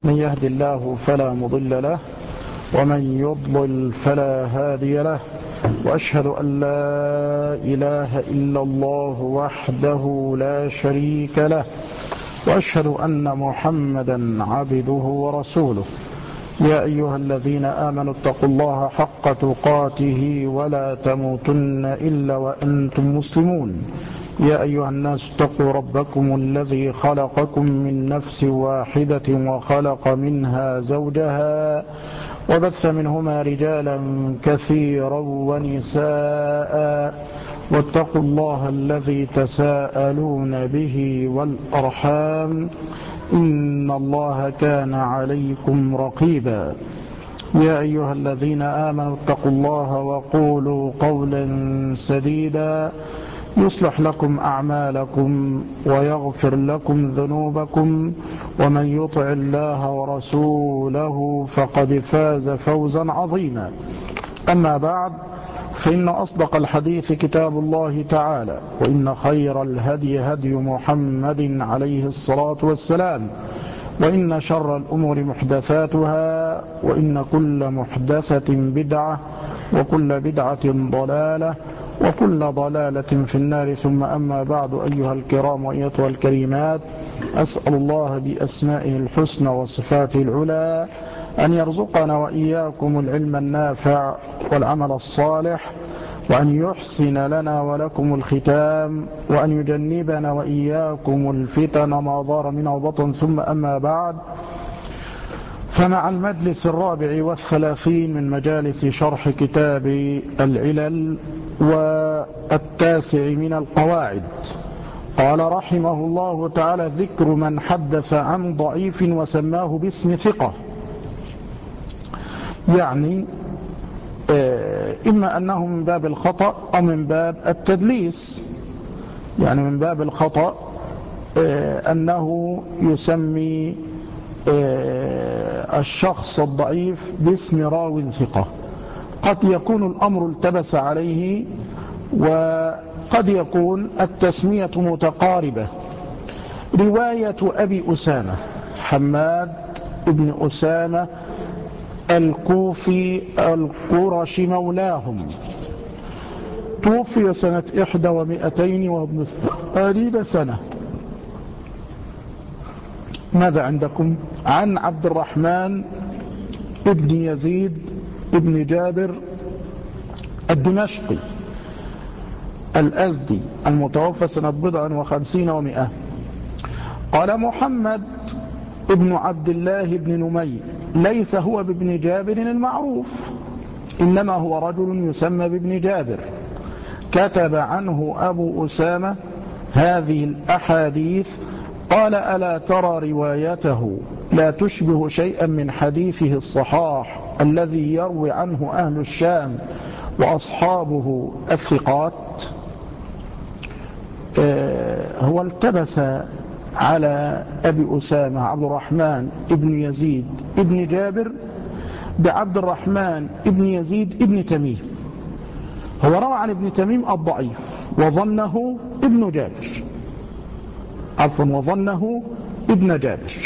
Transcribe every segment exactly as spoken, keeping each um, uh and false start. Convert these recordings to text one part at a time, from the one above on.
من يهد الله فلا مضل له ومن يضلل فلا هادي له، وأشهد أن لا إله إلا الله وحده لا شريك له، وأشهد أن محمدا عبده ورسوله. يا أيها الذين آمنوا اتقوا الله حق تقاته ولا تموتن إلا وأنتم مسلمون. يا أيها الناس اتقوا ربكم الذي خلقكم من نفس واحدة وخلق منها زوجها وبث منهما رجالا كثيرا ونساء، واتقوا الله الذي تساءلون به والأرحام إن الله كان عليكم رقيبا. يا أيها الذين آمنوا اتقوا الله وقولوا قولا سديدا يصلح لكم أعمالكم ويغفر لكم ذنوبكم، ومن يطع الله ورسوله فقد فاز فوزا عظيما. أما بعد، فإن أصدق الحديث كتاب الله تعالى، وإن خير الهدي هدي محمد عليه الصلاة والسلام، وإن شر الأمور محدثاتها، وإن كل محدثة بدعة، وكل بدعة ضلالة، وكل ضلالة في النار. ثم أما بعد، أيها الكرام وأيتها الكريمات، أسأل الله بأسمائه الحسنى وصفاته العلى أن يرزقنا وإياكم العلم النافع والعمل الصالح، وأن يحسن لنا ولكم الختام، وأن يجنبنا وإياكم الفتن ما ظهر منها وبطن. ثم أما بعد، فمع المجلس الرابع والثلاثين من مجالس شرح كتاب العلل والتاسع من القواعد، قال رحمه الله تعالى: ذكر من حدث عن ضعيف وسماه باسم ثقة. يعني إما أنه من باب الخطأ أو من باب التدليس. يعني من باب الخطأ أنه يسمي الشخص الضعيف باسم راو ثقة. قد يكون الأمر التبس عليه، وقد يكون التسمية متقاربة. رواية أبي أسامة حماد بن أسامة الكوفي القرشي مولاهم، توفي سنة إحدى ومئتين وابن ثمانين سنة. ماذا عندكم؟ عن عبد الرحمن ابن يزيد ابن جابر الدمشقي الأزدي المتوفى سنة بضع وخمسين ومئة. قال: محمد ابن عبد الله بن نمير ليس هو بابن جابر المعروف، إنما هو رجل يسمى بابن جابر، كتب عنه أبو أسامة هذه الأحاديث. قال: ألا ترى روايته لا تشبه شيئا من حديثه الصحاح الذي يروي عنه أهل الشام وأصحابه الثقات. آه هو التبس على أبي أسامة عبد الرحمن ابن يزيد ابن جابر بعبد الرحمن ابن يزيد ابن تميم. هو روى عن ابن تميم الضعيف وظنه ابن جابر، عفوا وظنه ابن جابر.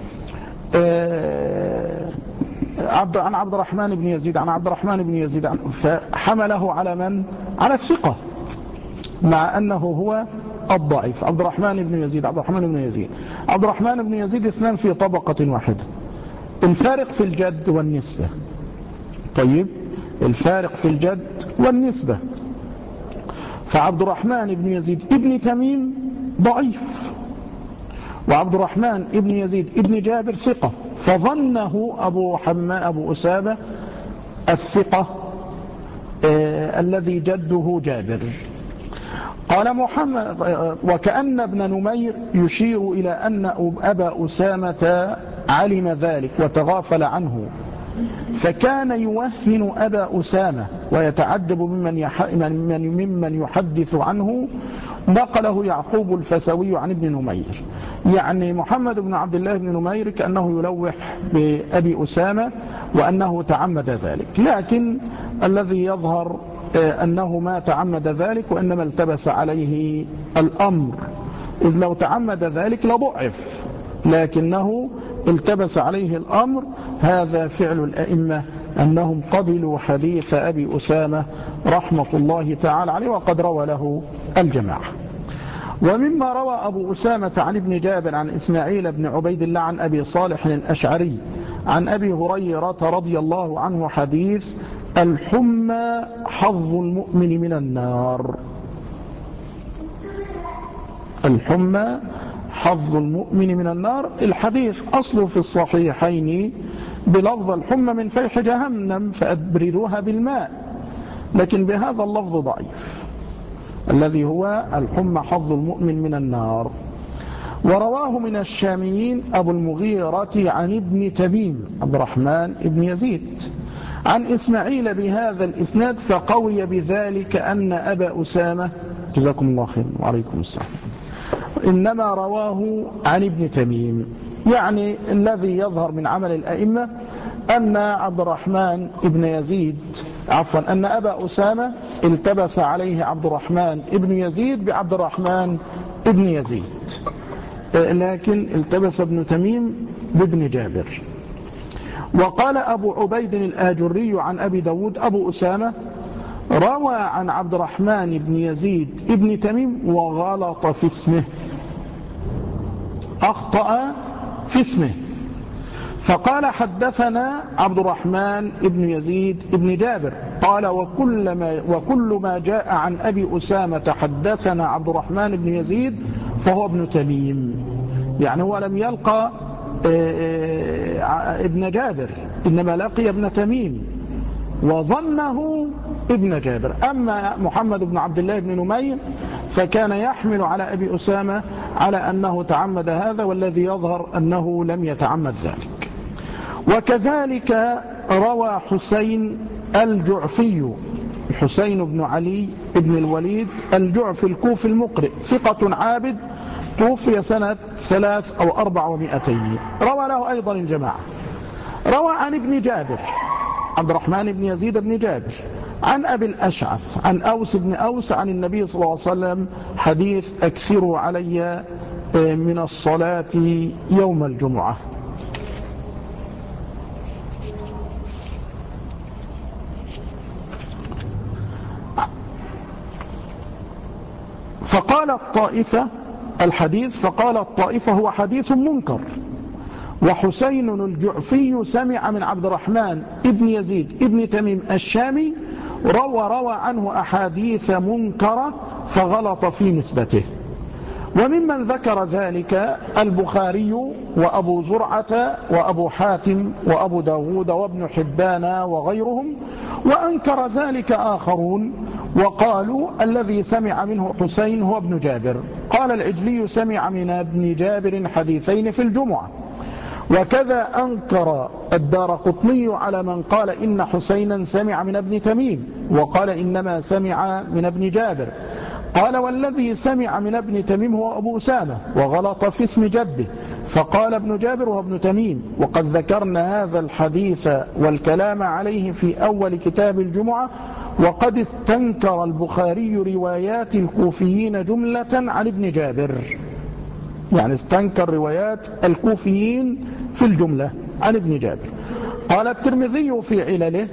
آه عبد عن عبد الرحمن بن يزيد عن عبد الرحمن بن يزيد عن فحمله على من؟ على الثقة، مع أنه هو الضعيف. عبد الرحمن بن يزيد عبد الرحمن بن يزيد عبد الرحمن بن يزيد اثنان في طبقة واحدة. الفارق في الجد والنسبة. طيب، الفارق في الجد والنسبة. فعبد الرحمن بن يزيد ابن تميم ضعيف، وعبد الرحمن ابن يزيد ابن جابر ثقة، فظنه أبو حما أبو أسامة الثقة آه الذي جده جابر. قال محمد: وكأن ابن نمير يشير إلى أن أبا أسامة علم ذلك وتغافل عنه، فكان يوهن أبا أسامة ويتعجب ممن, يح... ممن يحدث عنه. نقله يعقوب الفسوي عن ابن نمير. يعني محمد بن عبد الله بن نمير كأنه يلوح بأبي أسامة وأنه تعمد ذلك، لكن الذي يظهر أنه ما تعمد ذلك، وإنما التبس عليه الأمر، إذ لو تعمد ذلك لضعف. لكنه التبس عليه الأمر. هذا فعل الأئمة أنهم قبلوا حديث أبي أسامة رحمة الله تعالى عليه، وقد روى له الجماعة. ومما روى أبو أسامة عن ابن جابر عن إسماعيل بن عبيد الله عن أبي صالح الأشعري عن أبي هريرة رضي الله عنه حديث الحمى حظ المؤمن من النار. الحمى حظ المؤمن من النار. الحديث أصله في الصحيحين بلفظ الحمى من فيح جهنم فأبردوها بالماء، لكن بهذا اللفظ ضعيف الذي هو الحمى حظ المؤمن من النار. ورواه من الشاميين أبو المغيرة عن ابن تميم عبد الرحمن ابن يزيد عن إسماعيل بهذا الإسناد، فقوي بذلك أن أبا أسامة جزاكم الله خير وعليكم السلام إنما رواه عن ابن تميم. يعني الذي يظهر من عمل الأئمة أن عبد الرحمن ابن يزيد عفوا أن أبا أسامة التبس عليه عبد الرحمن ابن يزيد بعبد الرحمن ابن يزيد، لكن التبس ابن تميم بابن جابر. وقال أبو عبيد الآجري عن أبي داود أبو أسامة روى عن عبد الرحمن بن يزيد ابن تميم وغلط في اسمه، أخطأ في اسمه، فقال حدثنا عبد الرحمن بن يزيد بن جابر قال وكل ما, وكل ما جاء عن أبي أسامة حدثنا عبد الرحمن بن يزيد فهو ابن تميم. يعني هو لم يلقى ابن جابر إنما لقي ابن تميم وظنه ابن جابر. أما محمد بن عبد الله بن نمير فكان يحمل على أبي أسامة على أنه تعمد هذا، والذي يظهر أنه لم يتعمد ذلك. وكذلك روى حسين الجعفي حسين بن علي بن الوليد الجعفي الكوفي المقرئ ثقة عابد توفي سنة ثلاث أو أربع ومئتين، روى له أيضا الجماعة. روى عن ابن جابر عبد الرحمن بن يزيد بن جابر عن أبي الأشعث عن أوس بن أوس عن النبي صلى الله عليه وسلم حديث أكثروا علي من الصلاة يوم الجمعة. فقال الطائفة الحديث فقال الطائفة هو حديث منكر، وحسين الجعفي سمع من عبد الرحمن ابن يزيد ابن تميم الشامي روى روى عنه أحاديث منكرة فغلط في نسبته. وممن ذكر ذلك البخاري وأبو زرعة وأبو حاتم وأبو داود وابن حبان وغيرهم، وأنكر ذلك آخرون وقالوا الذي سمع منه حسين هو ابن جابر. قال العجلي سمع من ابن جابر حديثين في الجمعة. وكذا أنكر الدارقطني على من قال إن حسينا سمع من ابن تميم وقال إنما سمع من ابن جابر. قال والذي سمع من ابن تميم هو أبو أسامة وغلط في اسم جده فقال ابن جابر وهو ابن تميم. وقد ذكرنا هذا الحديث والكلام عليه في أول كتاب الجمعة. وقد استنكر البخاري روايات الكوفيين جملة عن ابن جابر، يعني استنكر روايات الكوفيين في الجملة عن ابن جابر. قال الترمذي في علله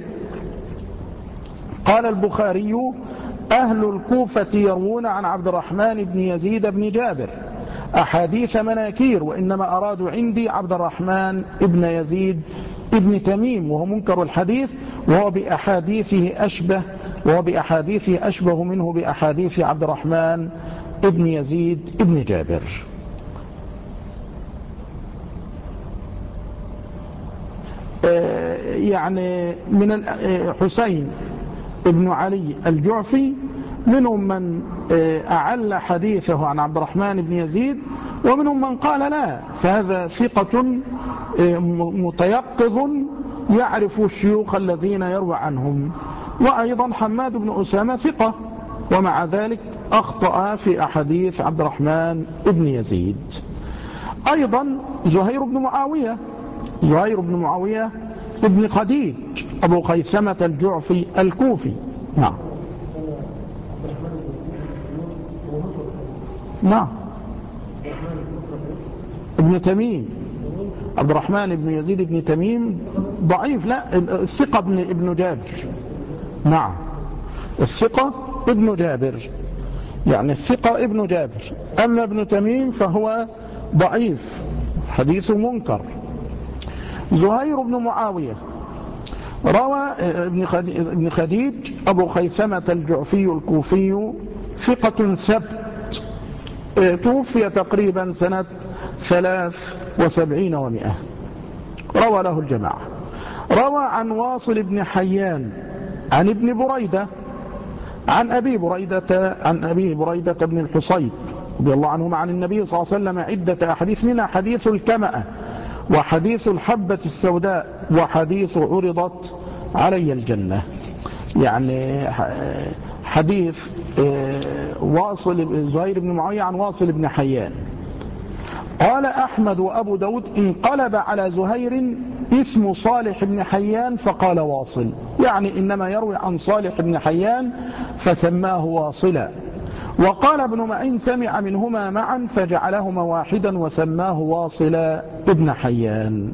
قال البخاري أهل الكوفة يروون عن عبد الرحمن بن يزيد بن جابر أحاديث مناكير، وإنما أرادوا عندي عبد الرحمن بن يزيد ابن تميم وهو منكر الحديث، وهو بأحاديثه أشبه وهو بأحاديثه أشبه منه بأحاديث عبد الرحمن بن يزيد ابن جابر. يعني من حسين ابن علي الجعفي منهم من أعل حديثه عن عبد الرحمن بن يزيد، ومنهم من قال لا، فهذا ثقة متيقظ يعرف الشيوخ الذين يروى عنهم. وأيضا حماد بن أسامة ثقة، ومع ذلك أخطأ في أحاديث عبد الرحمن بن يزيد. أيضا زهير بن معاوية زهير بن معاوية ابن خديج أبو خيثمة الجعفي الكوفي. نعم نعم ابن ابن تميم، عبد الرحمن بن يزيد بن تميم ضعيف. لا، الثقة ابن, ابن جابر. نعم، الثقة ابن جابر، يعني الثقة ابن جابر. أما ابن تميم فهو ضعيف، حديث منكر. زهير بن معاوية روى ابن خديج أبو خيثمة الجعفي الكوفي، ثقة ثبت، توفي تقريبا سنة ثلاث وسبعين ومئة، روى له الجماعة. روى عن واصل بن حيان عن ابن بريدة عن أبي بريدة عن أبي بريدة بن الحصيب رضي الله عنهما عن النبي صلى الله عليه وسلم عدة أحاديث، منها حديث الكمأة، وحديث الحبة السوداء، وحديث عرضت علي الجنة. يعني حديث واصل زهير بن معاوية عن واصل بن حيان. قال أحمد وأبو داود انقلب على زهير اسم صالح بن حيان فقال واصل، يعني إنما يروي عن صالح بن حيان فسماه واصلا. وقال ابن معين سمع منهما معا فجعلهما واحدا وسماه واصلا ابن حيان.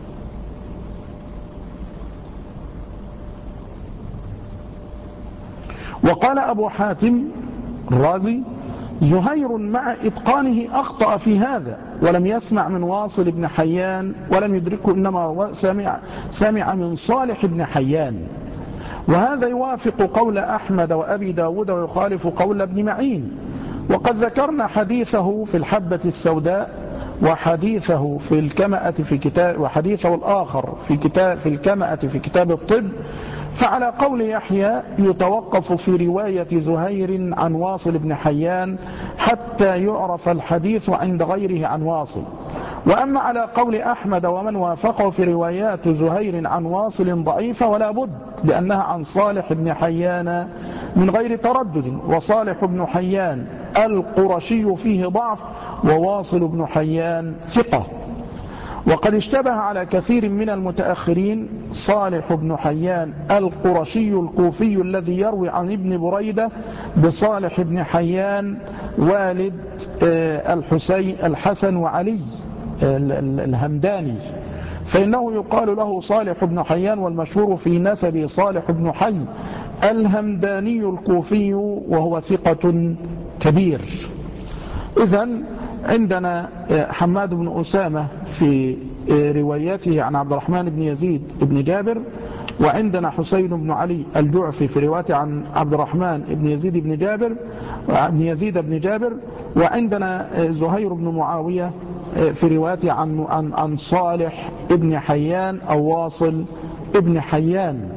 وقال أبو حاتم الرازي زهير مع إتقانه أخطأ في هذا، ولم يسمع من واصل بن حيان ولم يدركه، إنما سمع, سمع من صالح بن حيان. وهذا يوافق قول أحمد وأبي داود ويخالف قول ابن معين. وقد ذكرنا حديثه في الحبة السوداء، وحديثه في الكمأة في كتاب، وحديثه الآخر في كتاب في الكمأة في كتاب الطب. فعلى قول يحيى يتوقف في رواية زهير عن واصل بن حيان حتى يعرف الحديث عند غيره عن واصل. وأما على قول أحمد ومن وافقه في روايات زهير عن واصل ضعيفة ولا بد، لأنها عن صالح بن حيان من غير تردد، وصالح بن حيان القرشي فيه ضعف، وواصل بن حيان ثقة. وقد اشتبه على كثير من المتأخرين صالح بن حيان القرشي الكوفي الذي يروي عن ابن بريدة بصالح بن حيان والد الحسين الحسن وعلي الهمداني، فإنه يقال له صالح بن حيان، والمشهور في نسب صالح بن حي الهمداني الكوفي، وهو ثقة كبير. إذن عندنا حماد بن أسامة في روايته عن عبد الرحمن بن يزيد بن جابر، وعندنا حسين بن علي الجعفي في روايته عن عبد الرحمن بن يزيد بن جابر بن يزيد بن جابر، وعندنا زهير بن معاوية في روايته عن عن عن صالح بن حيان أو واصل بن حيان.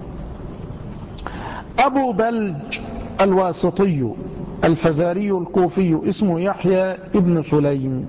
أبو بلج الواسطي الفزاري الكوفي اسمه يحيى ابن سليم،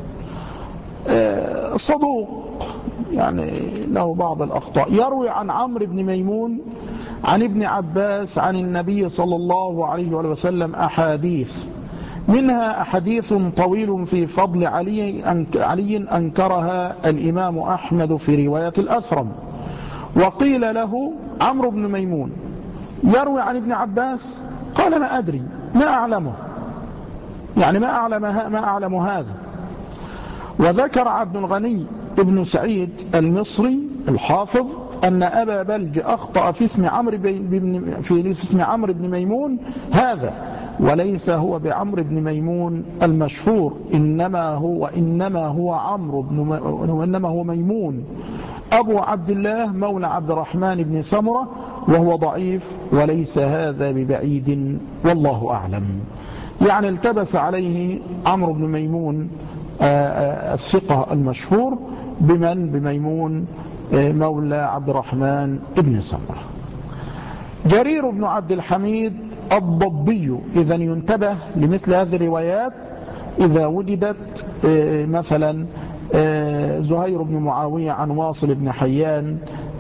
صدوق يعني له بعض الأخطاء، يروي عن عمرو بن ميمون عن ابن عباس عن النبي صلى الله عليه وسلم أحاديث، منها أحاديث طويل في فضل علي علي أنكرها الإمام أحمد في رواية الأثرم. وقيل له عمرو بن ميمون يروي عن ابن عباس، قال ما أدري ما أعلمه، يعني ما أعلم, ما أعلم هذا. وذكر عبد الغني ابن سعيد المصري الحافظ أن أبا بلج أخطأ في اسم عمرو بن في اسم عمرو بن ميمون هذا، وليس هو بعمرو بن ميمون المشهور، إنما هو إنما هو عمرو بن وإنما هو ميمون أبو عبد الله مولى عبد الرحمن بن سمرة، وهو ضعيف، وليس هذا ببعيد، والله أعلم. يعني التبس عليه عمرو بن ميمون الثقة المشهور بمن بميمون مولى عبد الرحمن بن سمرة. جرير بن عبد الحميد الضبي إذا ينتبه لمثل هذه الروايات إذا وجدت مثلا زهير بن معاوية عن واصل بن حيان،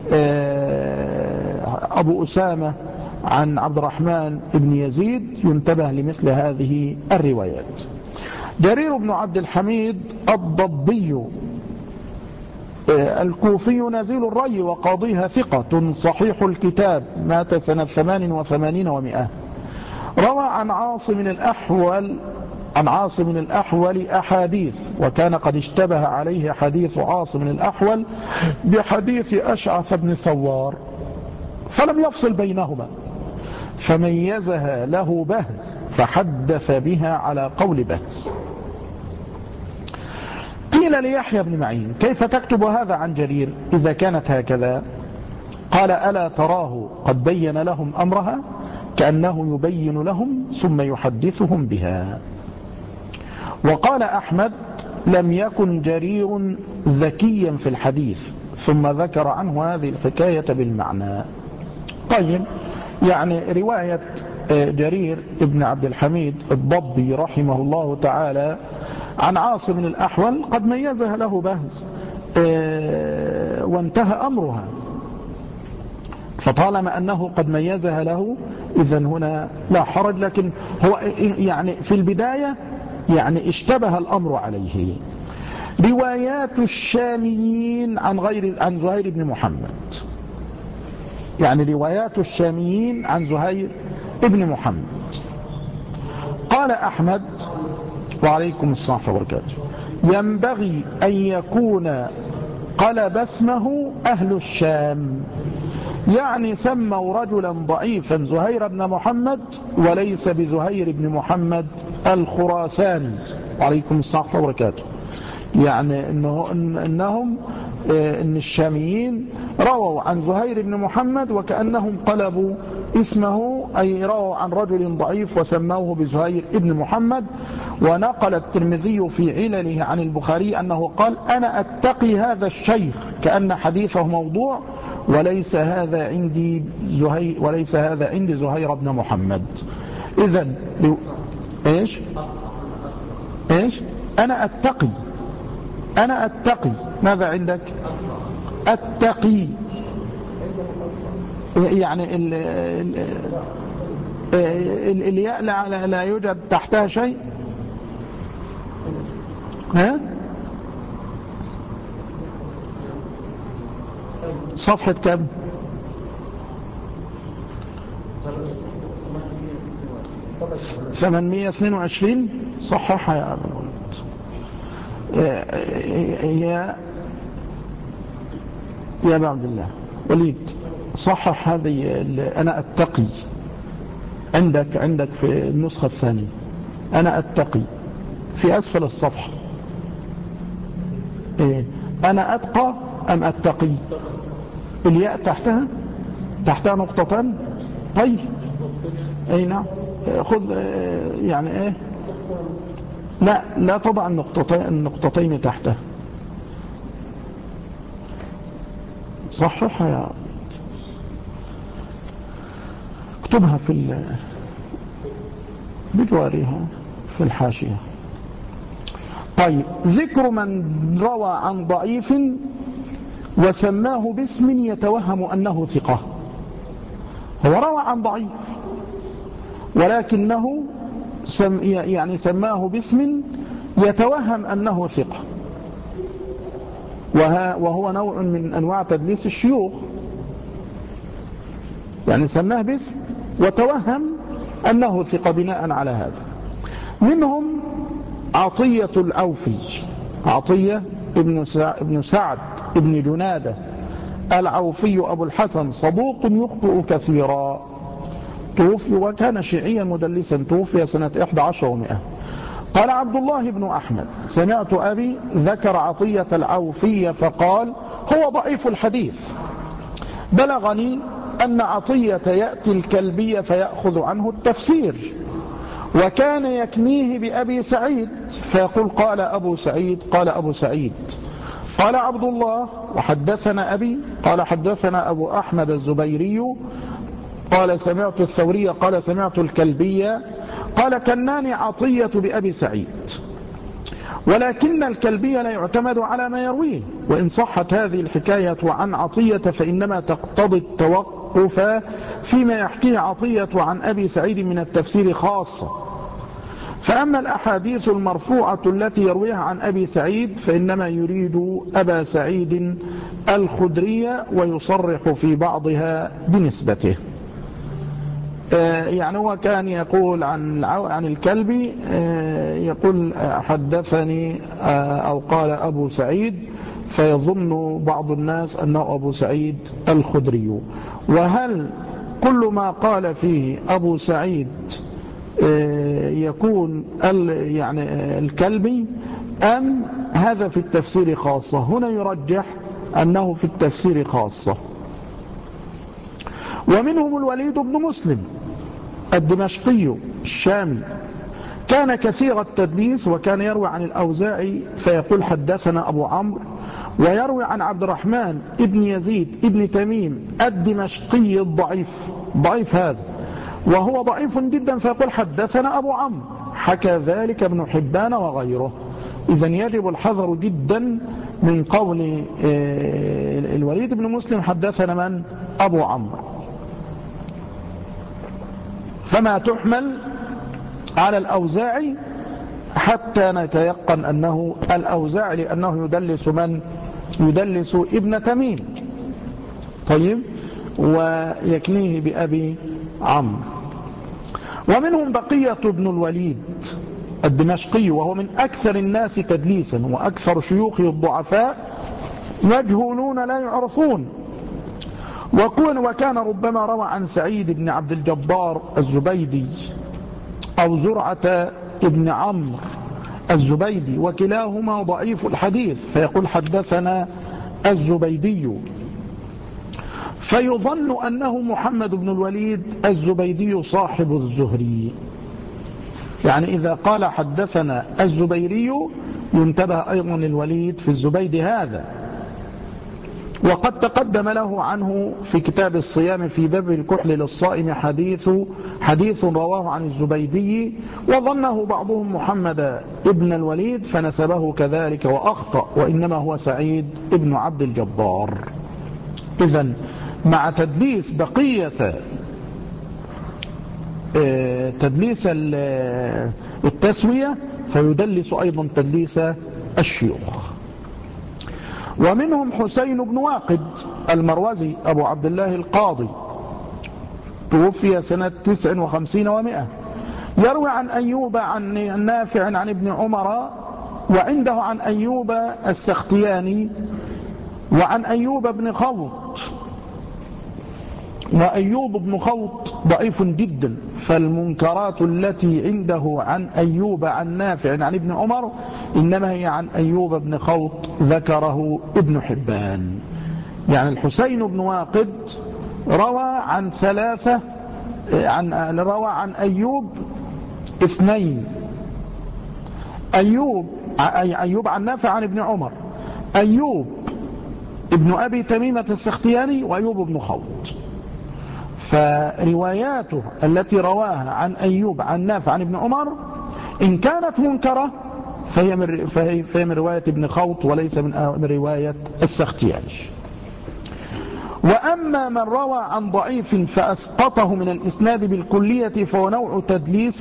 أبو أسامة عن عبد الرحمن بن يزيد، ينتبه لمثل هذه الروايات. جرير بن عبد الحميد الضبي الكوفي نزيل الري وقاضيها ثقة صحيح الكتاب، مات سنة ثمان وثمانين ومئة. روى عن عاصم الأحول عن عاصم الأحول أحاديث، وكان قد اشتبه عليه حديث عاصم الأحول بحديث أشعث بن سوار فلم يفصل بينهما فميزها له بهز فحدث بها على قول بهز. قيل ليحيى بن معين: كيف تكتب هذا عن جرير إذا كانت هكذا؟ قال: ألا تراه قد بين لهم أمرها كأنه يبين لهم ثم يحدثهم بها. وقال أحمد: لم يكن جرير ذكيا في الحديث، ثم ذكر عنه هذه الحكاية بالمعنى. طيب، يعني رواية جرير ابن عبد الحميد الضبي رحمه الله تعالى عن عاصم الأحول قد ميزها له بهز وانتهى أمرها، فطالما أنه قد ميزها له إذن هنا لا حرج، لكن هو يعني في البداية يعني اشتبه الأمر عليه. روايات الشاميين عن غير عن زهير بن محمد، يعني روايات الشاميين عن زهير بن محمد. قال أحمد وعليكم السلام وبركاته: ينبغي أن يكون قلب اسمه أهل الشام، يعني سموا رجلا ضعيفا زهير بن محمد وليس بزهير بن محمد الخراساني. وعليكم السلام وبركاته. يعني إنه إنهم إن الشاميين رووا عن زهير بن محمد وكأنهم قلبوا اسمه، أي رووا عن رجل ضعيف وسموه بزهير بن محمد. ونقل الترمذي في علله عن البخاري أنه قال: أنا أتقي هذا الشيخ، كأن حديثه موضوع، وليس هذا عندي زهير وليس هذا عندي زهير بن محمد. إذن إيش إيش أنا أتقي أنا أتقي ماذا عندك؟ أتقي، يعني ال ال ال الياء لا, لا يوجد تحتها شيء. ها؟ صفحة كم؟ ثمانمائة واثنين وعشرين. صححها يا أبا الولد. يا يا أبا عبد الله وليد، صحح هذه. أنا أتقي عندك عندك في النسخة الثانية. أنا أتقي في أسفل الصفحة. إيه؟ أنا أتقى أم أتقي؟ الياء تحتها تحتها نقطتان. طيب، أي نعم، خذ يعني إيه، لا لا تضع النقطتين النقطتين تحتها. صححها يا اكتبها في بجوارها في الحاشية. طيب، ذكر من روى عن ضعيف وسماه باسم يتوهم أنه ثقة. هو روى عن ضعيف ولكنه سم يعني سماه باسم يتوهم أنه ثقة، وهو نوع من أنواع تدليس الشيوخ. يعني سماه باسم وتوهم أنه ثقة بناء على هذا. منهم عطية العوفي، عطية ابن سعد ابن جنادة العوفي أبو الحسن، صدوق يخطئ كثيرا، توفي وكان شيعيا مدلسا، توفي سنة إحدى عشر ومئة. قال عبد الله بن أحمد: سمعت أبي ذكر عطية العوفي فقال: هو ضعيف الحديث. بلغني أن عطية يأتي الكلبي فيأخذ عنه التفسير، وكان يكنيه بأبي سعيد فيقول: قال أبو سعيد قال أبو سعيد. قال عبد الله: وحدثنا أبي قال حدثنا أبو أحمد الزبيري قال سمعت الثوري قال سمعت الكلبي قال كناني عطية بأبي سعيد. ولكن الكلبي لا يعتمد على ما يرويه، وإن صحت هذه الحكاية عن عطية فإنما تقتضي التوقف فيما يحكيه عطية عن أبي سعيد من التفسير خاصة. فأما الأحاديث المرفوعة التي يرويها عن أبي سعيد فإنما يريد أبا سعيد الخدري ويصرح في بعضها بنسبته. يعني هو كان يقول عن عن الكلبي يقول حدثني أو قال أبو سعيد، فيظن بعض الناس أنه أبو سعيد الخدري. وهل كل ما قال فيه أبو سعيد يكون يعني الكلبي، أم هذا في التفسير خاصة؟ هنا يرجح أنه في التفسير خاصة. ومنهم الوليد بن مسلم الدمشقي الشامي، كان كثير التدليس، وكان يروي عن الأوزاعي فيقول حدثنا أبو عمرو، ويروي عن عبد الرحمن ابن يزيد ابن تميم الدمشقي الضعيف، ضعيف هذا وهو ضعيف جدا، فيقول حدثنا أبو عمرو، حكى ذلك ابن حبان وغيره. إذن يجب الحذر جدا من قول الوليد بن مسلم حدثنا من؟ أبو عمرو. فما تحمل على الأوزاعي حتى نتيقن أنه الأوزاعي، لأنه يدلس من؟ يدلس ابن تميم. طيب، ويكنيه بأبي عمرو. ومنهم بقية بن الوليد الدمشقي، وهو من أكثر الناس تدليسا وأكثر شيوخه الضعفاء، مجهولون لا يعرفون. وكان ربما روى عن سعيد بن عبد الجبار الزبيدي أو زرعة ابن عمرو الزبيدي، وكلاهما ضعيف الحديث، فيقول حدثنا الزبيدي، فيظن أنه محمد بن الوليد الزبيدي صاحب الزهري. يعني إذا قال حدثنا الزبيري ينتبه أيضا الوليد في الزبيدي هذا. وقد تقدم له عنه في كتاب الصيام في باب الكحل للصائم حديث حديث رواه عن الزبيدي، وظنه بعضهم محمد ابن الوليد فنسبه كذلك وأخطأ، وإنما هو سعيد ابن عبد الجبار. إذن مع تدليس بقية تدليس التسوية، فيدلس أيضا تدليس الشيوخ. ومنهم حسين بن واقد المروزي أبو عبد الله القاضي، توفي سنة تسع وخمسين ومائة، يروي عن أيوب عن نافع عن ابن عمر، وعنده عن أيوب السختياني وعن أيوب بن خوط. وأيوب بن خوط ضعيف جدا، فالمنكرات التي عنده عن أيوب عن نافع عن ابن عمر إنما هي عن أيوب بن خوط، ذكره ابن حبان. يعني الحسين بن واقد روى عن ثلاثة، عن روى عن أيوب اثنين، أيوب أيوب عن نافع عن ابن عمر، أيوب ابن أبي تميمة السختياني، وأيوب بن خوط. فرواياته التي رواها عن أيوب عن نافع عن ابن عمر إن كانت منكرة فهي من, فهي من رواية ابن خوط وليس من رواية السختياني. وأما من روى عن ضعيف فأسقطه من الإسناد بالكلية فهو نوع تدليس،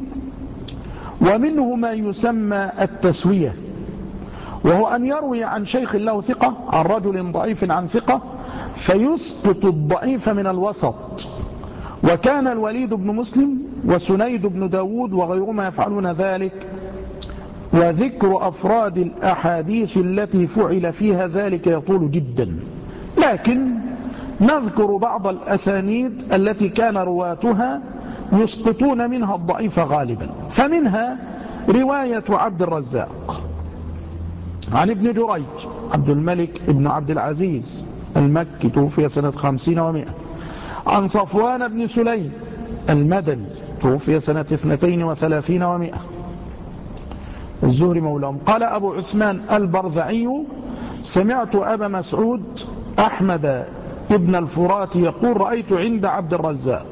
ومنه ما يسمى التسوية، وهو أن يروي عن شيخ له ثقة عن رجل ضعيف عن ثقة فيسقط الضعيف من الوسط. وكان الوليد بن مسلم وسنيد بن داود وغيرهما يفعلون ذلك. وذكر أفراد الأحاديث التي فعل فيها ذلك يطول جدا، لكن نذكر بعض الأسانيد التي كان رواتها يسقطون منها الضعيف غالبا. فمنها رواية عبد الرزاق عن ابن جريج عبد الملك ابن عبد العزيز المكي، توفي سنة خمسين ومائة، عن صفوان بن سليم المدني، توفي سنة اثنتين وثلاثين ومائة، الزهري مولاهم. قال أبو عثمان البرذعي سمعت أبا مسعود أحمد ابن الفرات يقول رأيت عند عبد الرزاق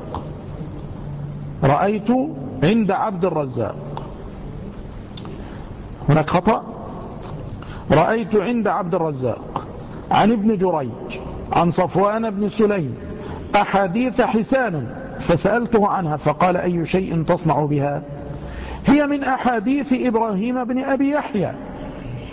رأيت عند عبد الرزاق هناك خطأ، رأيت عند عبد الرزاق عن ابن جريج عن صفوان بن سليم أحاديث حسانا، فسألته عنها فقال أي شيء تصنع بها؟ هي من أحاديث إبراهيم بن أبي يحيى،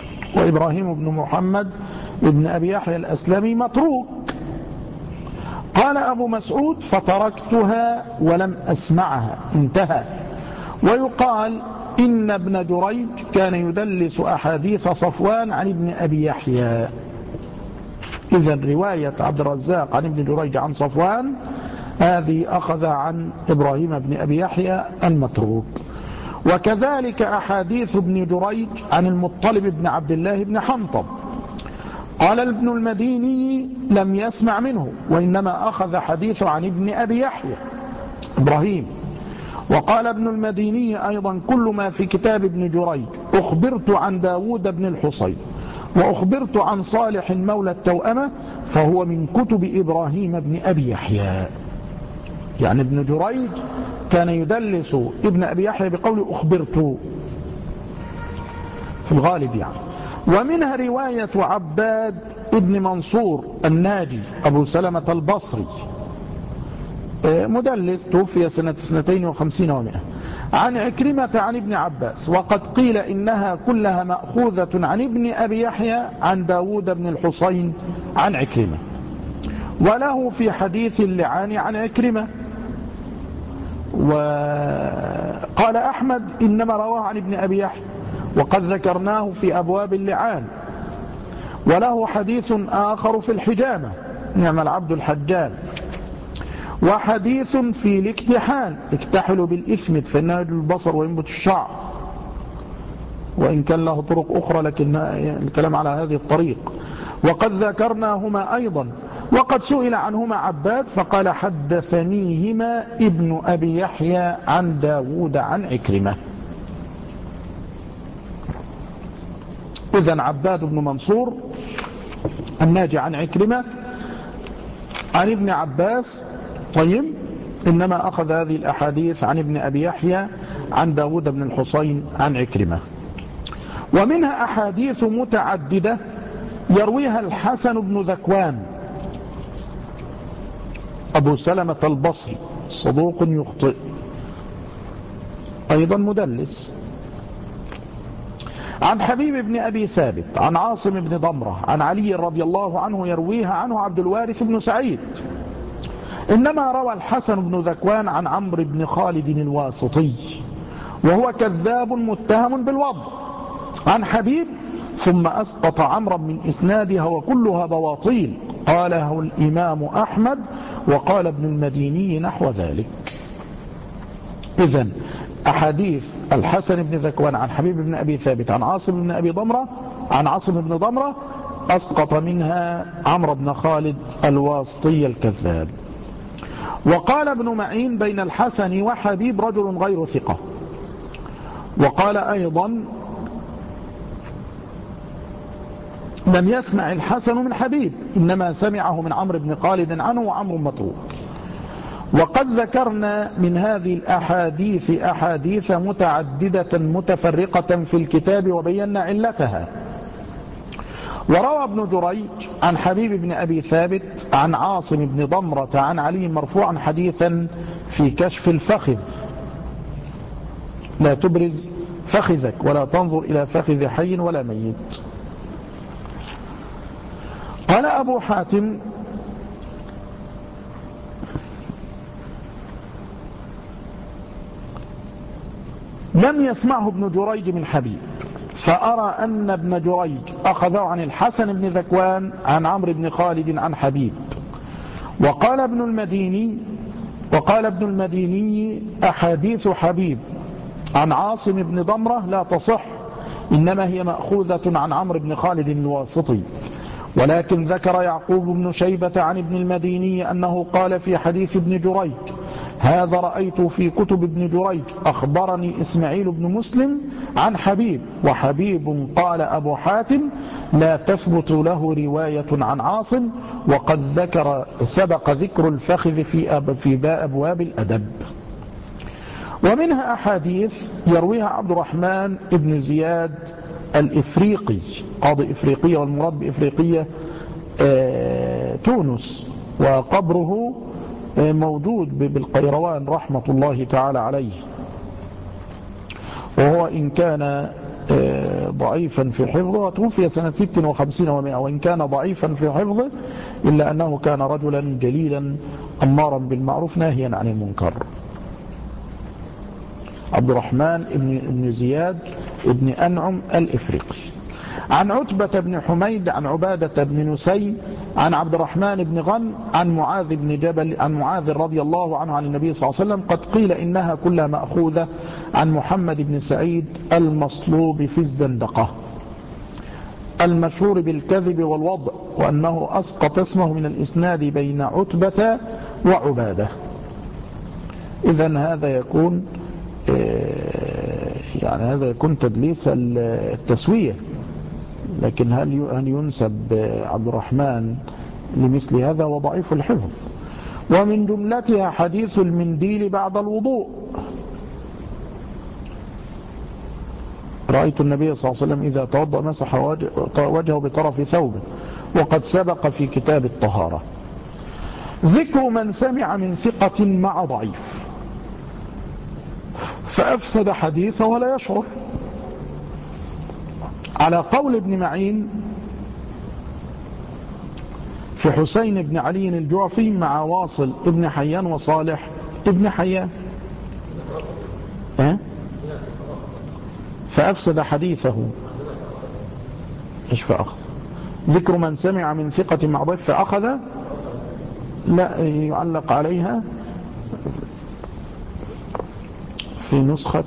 وإبراهيم بن محمد بن أبي يحيى الأسلمي متروك. قال أبو مسعود فتركتها ولم أسمعها، انتهى. ويقال إن ابن جريج كان يدلس أحاديث صفوان عن ابن أبي يحيى. إذن رواية عبد الرزاق عن ابن جريج عن صفوان هذه أخذ عن إبراهيم بن أبي يحيى المتروك. وكذلك أحاديث ابن جريج عن المطلب بن عبد الله بن حنطب. قال ابن المديني لم يسمع منه، وإنما أخذ حديثه عن ابن أبي يحيى إبراهيم. وقال ابن المديني أيضا كل ما في كتاب ابن جريج أخبرت عن داود بن الحصين وأخبرت عن صالح مولى التوأمة فهو من كتب إبراهيم بن أبي يحيى. يعني ابن جريج كان يدلس ابن أبي يحيى بقول أخبرت في الغالب يعني. ومنها رواية عباد ابن منصور الناجي أبو سلمة البصري مدلس، توفي سنة اثنتين وخمسين ومئة، عن عكرمة عن ابن عباس. وقد قيل إنها كلها مأخوذة عن ابن أبي يحيى عن داود بن الحصين عن عكرمة. وله في حديث اللعان عن عكرمة. وقال أحمد إنما رواه عن ابن أبي يحيى وقد ذكرناه في أبواب اللعان. وله حديث آخر في الحجامة، نعم العبد الحجام. وحديث في الاكتحال، اكتحلوا بالإثمد فإنه البصر وينبت الشعر، وإن كان له طرق أخرى لكن الكلام على هذه الطريق. وقد ذكرناهما أيضا. وقد سئل عنهما عباد فقال حدثنيهما ابن أبي يحيى عن داود عن عكرمة. إذن عباد بن منصور الناجي عن عكرمة عن ابن عباس. طيب، إنما أخذ هذه الأحاديث عن ابن أبي يحيى عن داود بن الحصين عن عكرمة. ومنها أحاديث متعددة يرويها الحسن بن ذكوان أبو سلمة البصري صدوق يخطئ، أيضا مدلس، عن حبيب بن أبي ثابت عن عاصم بن ضمرة عن علي رضي الله عنه يرويها عنه عبد الوارث بن سعيد. إنما روى الحسن بن ذكوان عن عمرو بن خالد الواسطي وهو كذاب متهم بالوضع عن حبيب، ثم أسقط عمرا من إسنادها وكلها بواطيل. قاله الإمام أحمد وقال ابن المديني نحو ذلك. إذن أحاديث الحسن بن ذكوان عن حبيب بن أبي ثابت عن عاصم بن أبي ضمرة عن عاصم بن ضمرة أسقط منها عمرو بن خالد الواسطي الكذاب. وقال ابن معين بين الحسن وحبيب رجل غير ثقة. وقال أيضا لم يسمع الحسن من حبيب، إنما سمعه من عمرو بن خالد عنه وعمرو متروك. وقد ذكرنا من هذه الأحاديث أحاديث متعددة متفرقة في الكتاب وبينا علتها. وروى ابن جريج عن حبيب بن أبي ثابت عن عاصم بن ضمرة عن علي مرفوعا حديثا في كشف الفخذ: لا تبرز فخذك ولا تنظر إلى فخذ حي ولا ميت. قال أبو حاتم: لم يسمعه ابن جريج من حبيب، فأرى أن ابن جريج أخذه عن الحسن بن ذكوان عن عمرو بن خالد عن حبيب. وقال ابن المديني وقال ابن المديني أحاديث حبيب عن عاصم بن ضمرة لا تصح، إنما هي مأخوذة عن عمرو بن خالد الواسطي. ولكن ذكر يعقوب بن شيبة عن ابن المديني أنه قال في حديث ابن جريج: هذا رأيت في كتب ابن جريج، أخبرني إسماعيل بن مسلم عن حبيب. وحبيب قال أبو حاتم لا تثبت له رواية عن عاصم، وقد ذكر سبق ذكر الفخذ في أب في أبواب الأدب. ومنها أحاديث يرويها عبد الرحمن بن زياد الإفريقي قاضي إفريقية، والمراد بإفريقية آه تونس، وقبره آه موجود بالقيروان رحمة الله تعالى عليه. وهو إن كان ضعيفا في حفظه، وتوفي سنة ست وخمسين ومائة، وإن كان ضعيفا في حفظه إلا أنه كان رجلا جليلا أمارا بالمعروف ناهيا عن المنكر. عبد الرحمن بن زياد بن أنعم الإفريقي. عن عتبة بن حميد عن عبادة بن نسي عن عبد الرحمن بن غن عن معاذ بن جبل عن معاذ رضي الله عنه عن النبي صلى الله عليه وسلم قد قيل إنها كلها مأخوذة عن محمد بن سعيد المصلوب في الزندقة المشهور بالكذب والوضع، وأنه أسقط اسمه من الإسناد بين عتبة وعبادة. إذن هذا يكون يعني هذا يكون تدليس التسوية، لكن هل هل ينسب عبد الرحمن لمثل هذا؟ وضعيف الحفظ. ومن جملتها حديث المنديل بعد الوضوء. رأيت النبي صلى الله عليه وسلم إذا توضأ مسح وجهه بطرف ثوبه، وقد سبق في كتاب الطهارة. ذكر من سمع من ثقة مع ضعيف فأفسد حديثه ولا يشعر، على قول ابن معين في حسين بن علي الجعفي مع واصل ابن حيان وصالح ابن حيان أه؟ فأفسد حديثه. إيش فأخذ؟ ذكر من سمع من ثقة مع ضعيف فأخذ، لا يعلق عليها في نسخة،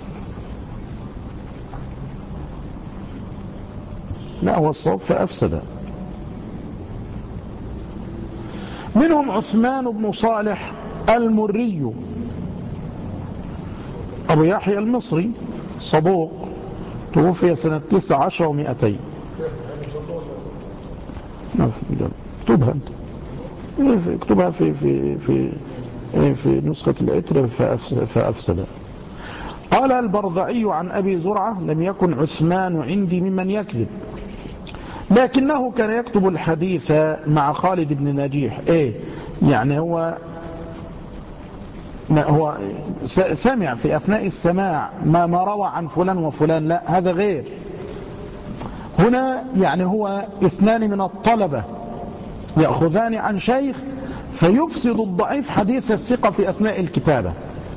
لا هو الصواب فأفسد. منهم عثمان بن صالح المري أبو يحيى المصري صدوق، توفي سنة تسع عشر ومئتين. اكتبها انت، اكتبها في في في في نسخة العتر فأفسد. قال البرذعي عن أبي زرعة لم يكن عثمان عندي ممن يكذب، لكنه كان يكتب الحديث مع خالد بن نجيح. ايه يعني هو هو سمع في أثناء السماع ما ما روى عن فلان وفلان، لا هذا غير. هنا يعني هو اثنان من الطلبة يأخذان عن شيخ فيفسد الضعيف حديث الثقة في أثناء الكتابة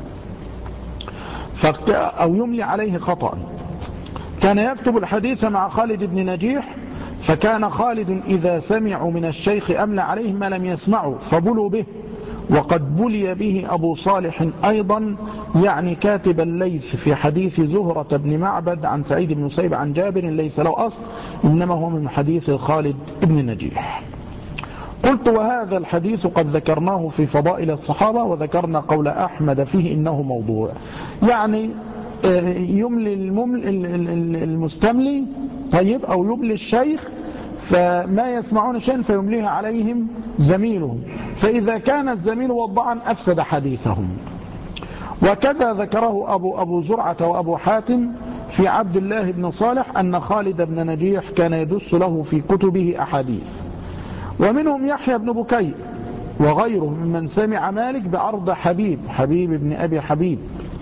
أو يملي عليه خطأ. كان يكتب الحديث مع خالد بن نجيح، فكان خالد إذا سمعوا من الشيخ أملى عليهم ما لم يسمعوا فبلوا به. وقد بلي به أبو صالح أيضا، يعني كاتب الليث في حديث زهرة بن معبد عن سعيد بن مسيب عن جابر ليس له أصل، إنما هو من حديث خالد بن نجيح. قلت وهذا الحديث قد ذكرناه في فضائل الصحابة، وذكرنا قول أحمد فيه إنه موضوع. يعني يملي المستملي طيب أو يملي الشيخ فما يسمعون شيئا فيمليها عليهم زميلهم، فإذا كان الزميل وضعا أفسد حديثهم. وكذا ذكره أبو, أبو زرعة وأبو حاتم في عبد الله بن صالح أن خالد بن نجيح كان يدس له في كتبه أحاديث. ومنهم يحيى بن بكير وغيره ممن سمع مالك بعرض حبيب حبيب بن أبي حبيب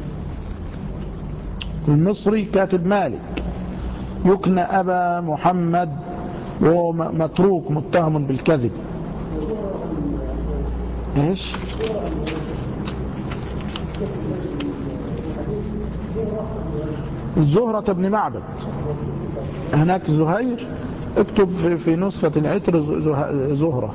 المصري كاتب مالك، يكنى أبا محمد وهو متروك متهم بالكذب. ايش زهرة بن معبد، هناك زهير، اكتب في, في نسخة العتر زهرة.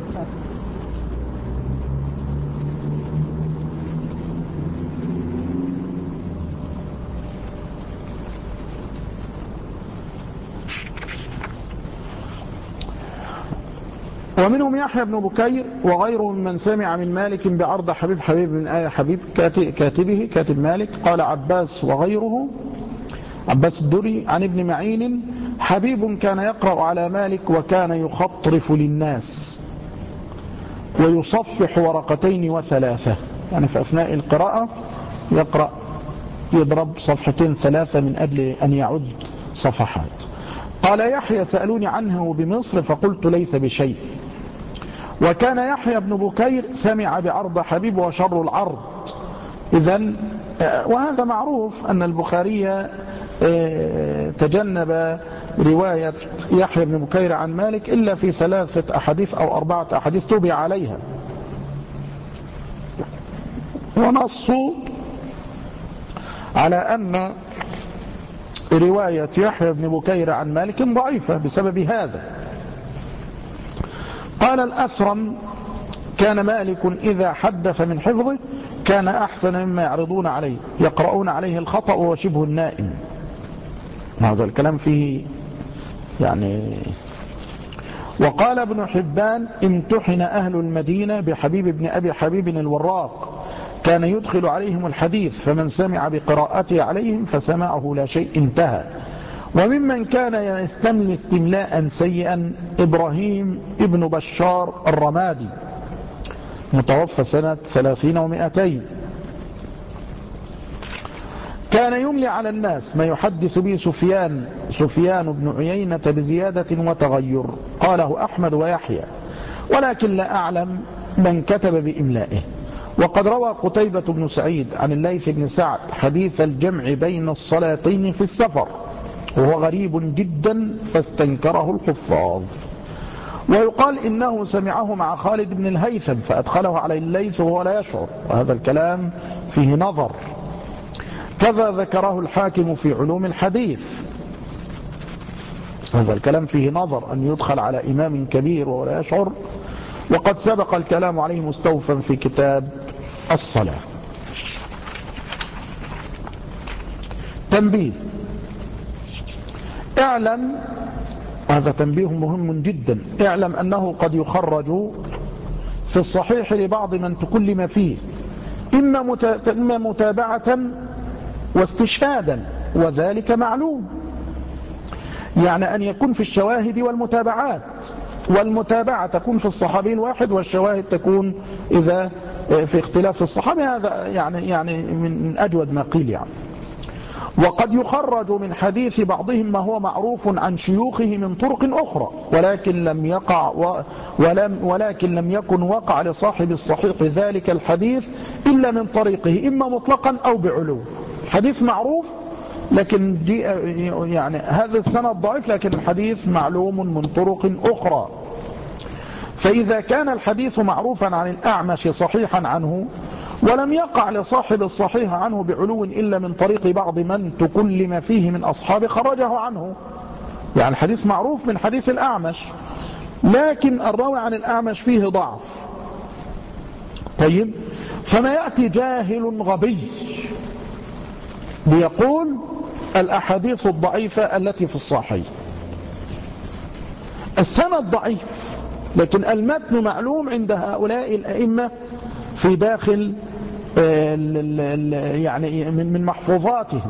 ومنهم يحيى بن بكير وغيره من سمع من مالك بعرض حبيب حبيب من آية حبيب كاتبه كاتب مالك. قال عباس وغيره عباس الدري عن ابن معين حبيب كان يقرأ على مالك وكان يخطرف للناس ويصفح ورقتين وثلاثة، يعني في أثناء القراءة يقرأ يضرب صفحتين ثلاثة من أجل أن يعد صفحات. قال يحيى سألوني عنه بمصر فقلت ليس بشيء. وكان يحيى بن بكير سمع بعرض حبيب وشر العرض. إذن وهذا معروف أن البخاري تجنب رواية يحيى بن بكير عن مالك إلا في ثلاثة أحاديث أو أربعة أحاديث تبع عليها، ونصوا على أن رواية يحيى بن بكير عن مالك ضعيفة بسبب هذا. قال الأثرم: كان مالك إذا حدث من حفظه كان أحسن مما يعرضون عليه، يقرؤون عليه الخطأ وشبه النائم. هذا الكلام فيه يعني. وقال ابن حبان: امتحن أهل المدينة بحبيب بن أبي حبيب الوراق، كان يدخل عليهم الحديث، فمن سمع بقراءته عليهم فسمعه لا شيء انتهى. وممن كان يستمل استملاء سيئا إبراهيم ابن بشار الرمادي، متوفى سنة ثلاثين ومئتين، كان يملي على الناس ما يحدث به سفيان سفيان بن عيينة بزيادة وتغير، قاله أحمد ويحيى، ولكن لا أعلم من كتب بإملائه. وقد روى قتيبة بن سعيد عن الليث بن سعد حديث الجمع بين الصلاتين في السفر، وهو غريب جدا فاستنكره الحفاظ. ويقال إنه سمعه مع خالد بن الهيثم فأدخله على الليث وهو لا يشعر، وهذا الكلام فيه نظر. كذا ذكره الحاكم في علوم الحديث، هذا الكلام فيه نظر، أن يدخل على إمام كبير وهو لا يشعر، وقد سبق الكلام عليه مستوفا في كتاب الصلاة. تنبيه: اعلم، هذا تنبيه مهم جدا، اعلم أنه قد يخرج في الصحيح لبعض من تكلم فيه إما متابعة واستشهادا، وذلك معلوم، يعني أن يكون في الشواهد والمتابعات، والمتابعة تكون في الصحابي الواحد، والشواهد تكون إذا في اختلاف في الصحابي، هذا يعني يعني من أجود ما قيل يعني. وقد يخرج من حديث بعضهم ما هو معروف عن شيوخه من طرق أخرى، ولكن لم يقع ولم ولكن لم يكن وقع لصاحب الصحيح ذلك الحديث إلا من طريقه، إما مطلقا أو بعلو. حديث معروف لكن دي يعني هذا السند ضعيف، لكن الحديث معلوم من طرق أخرى. فإذا كان الحديث معروفا عن الأعمش صحيحا عنه، ولم يقع لصاحب الصحيح عنه بعلو إلا من طريق بعض من تكلم فيه من أصحابه، خرجه عنه. يعني الحديث معروف من حديث الأعمش، لكن الراوي عن الأعمش فيه ضعف. طيب، فما يأتي جاهل غبي ليقول الأحاديث الضعيفة التي في الصحيح، السند ضعيف لكن المتن معلوم عند هؤلاء الأئمة في داخل يعني من محفوظاتهم.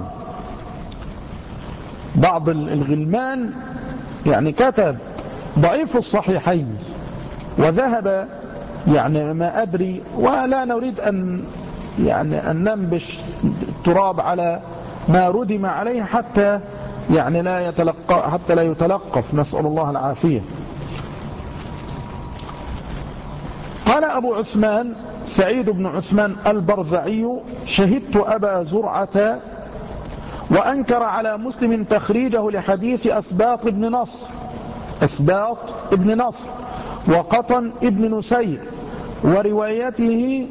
بعض الغلمان يعني كتب ضعيف الصحيحين وذهب، يعني ما أدري، ولا نريد أن يعني أن ننبش التراب على ما ردم عليه حتى يعني لا يتلقى حتى لا يتلقف، نسأل الله العافية. قال أبو عثمان سعيد بن عثمان البرزعي: شهدت أبا زرعة وأنكر على مسلم تخريجه لحديث أسباط ابن نصر أسباط ابن نصر وقطن ابن نسير وروايته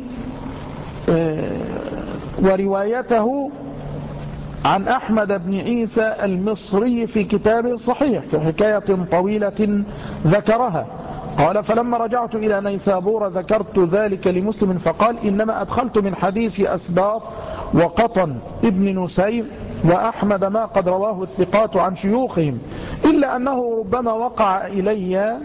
وروايته عن أحمد بن عيسى المصري في كتابه الصحيح في حكاية طويلة ذكرها. قال: فلما رجعت إلى نيسابور ذكرت ذلك لمسلم فقال: إنما أدخلت من حديث أسباط وقطن ابن نسير وأحمد ما قد رواه الثقات عن شيوخهم، إلا أنه ربما وقع إلي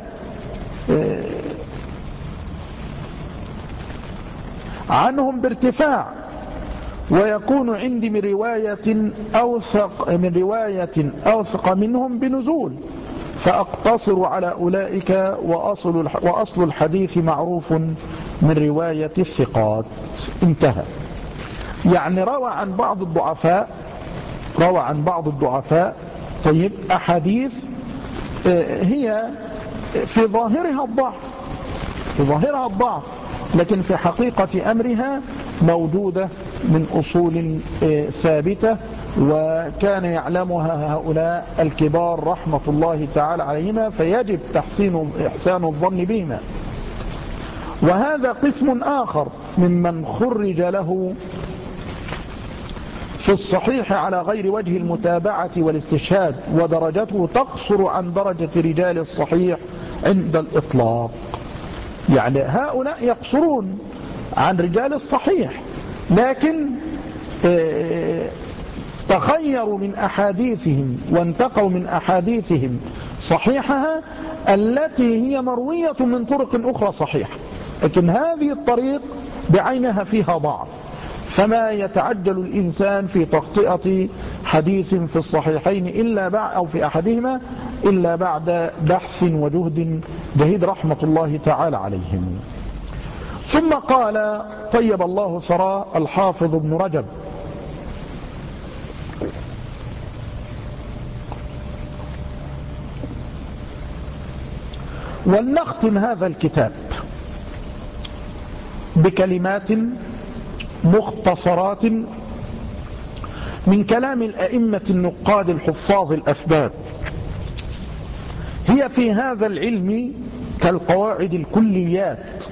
عنهم بارتفاع، ويكون عندي من رواية أوثق من رواية أوثق منهم بنزول، فأقتصر على أولئك، وأصل وأصل الحديث معروف من رواية الثقات. انتهى. يعني روى عن بعض الضعفاء روى عن بعض الضعفاء طيب أحاديث هي في ظاهرها الضعف في ظاهرها الضعف لكن في حقيقة أمرها موجودة من أصول ثابتة وكان يعلمها هؤلاء الكبار رحمة الله تعالى عليهما، فيجب تحسين إحسان الظن بهما. وهذا قسم آخر ممن خرج له في الصحيح على غير وجه المتابعة والاستشهاد، ودرجته تقصر عن درجة رجال الصحيح عند الإطلاق. يعني هؤلاء يقصرون عن رجال الصحيح، لكن تخيروا من أحاديثهم وانتقوا من أحاديثهم صحيحها التي هي مروية من طرق أخرى صحيحة، لكن هذه الطريق بعينها فيها ضعف، فما يتعجل الإنسان في تخطئة حديث في الصحيحين إلا بعد أو في أحدهما إلا بعد بحث وجهد جهيد رحمة الله تعالى عليهم. ثم قال طيب الله ثراه الحافظ ابن رجب: ولنختم هذا الكتاب بكلمات مختصرات من كلام الأئمة النقاد الحفاظ الأثبات، هي في هذا العلم كالقواعد الكليات،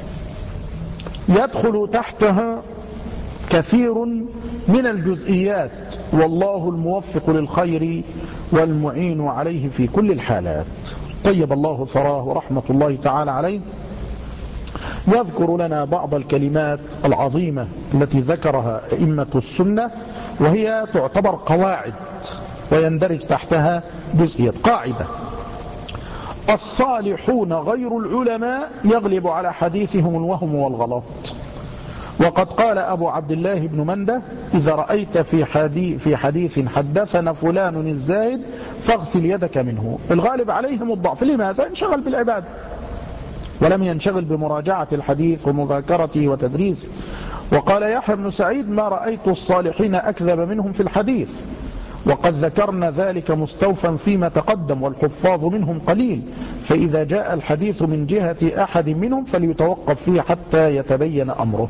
يدخل تحتها كثير من الجزئيات، والله الموفق للخير والمعين عليه في كل الحالات. طيب الله ثراه ورحمة الله تعالى عليه، يذكر لنا بعض الكلمات العظيمة التي ذكرها أئمة السنة، وهي تعتبر قواعد ويندرج تحتها جزئيات. قاعدة: الصالحون غير العلماء يغلب على حديثهم الوهم والغلط. وقد قال أبو عبد الله بن منده: إذا رأيت في حديث, في حديث حدثنا فلان الزاهد فاغسل يدك منه. الغالب عليهم الضعف. لماذا؟ انشغل بالعبادة ولم ينشغل بمراجعة الحديث ومذاكرته وتدريسه. وقال يحيى بن سعيد: ما رأيت الصالحين أكذب منهم في الحديث، وقد ذكرنا ذلك مستوفا فيما تقدم، والحفاظ منهم قليل، فإذا جاء الحديث من جهة أحد منهم فليتوقف فيه حتى يتبين أمره.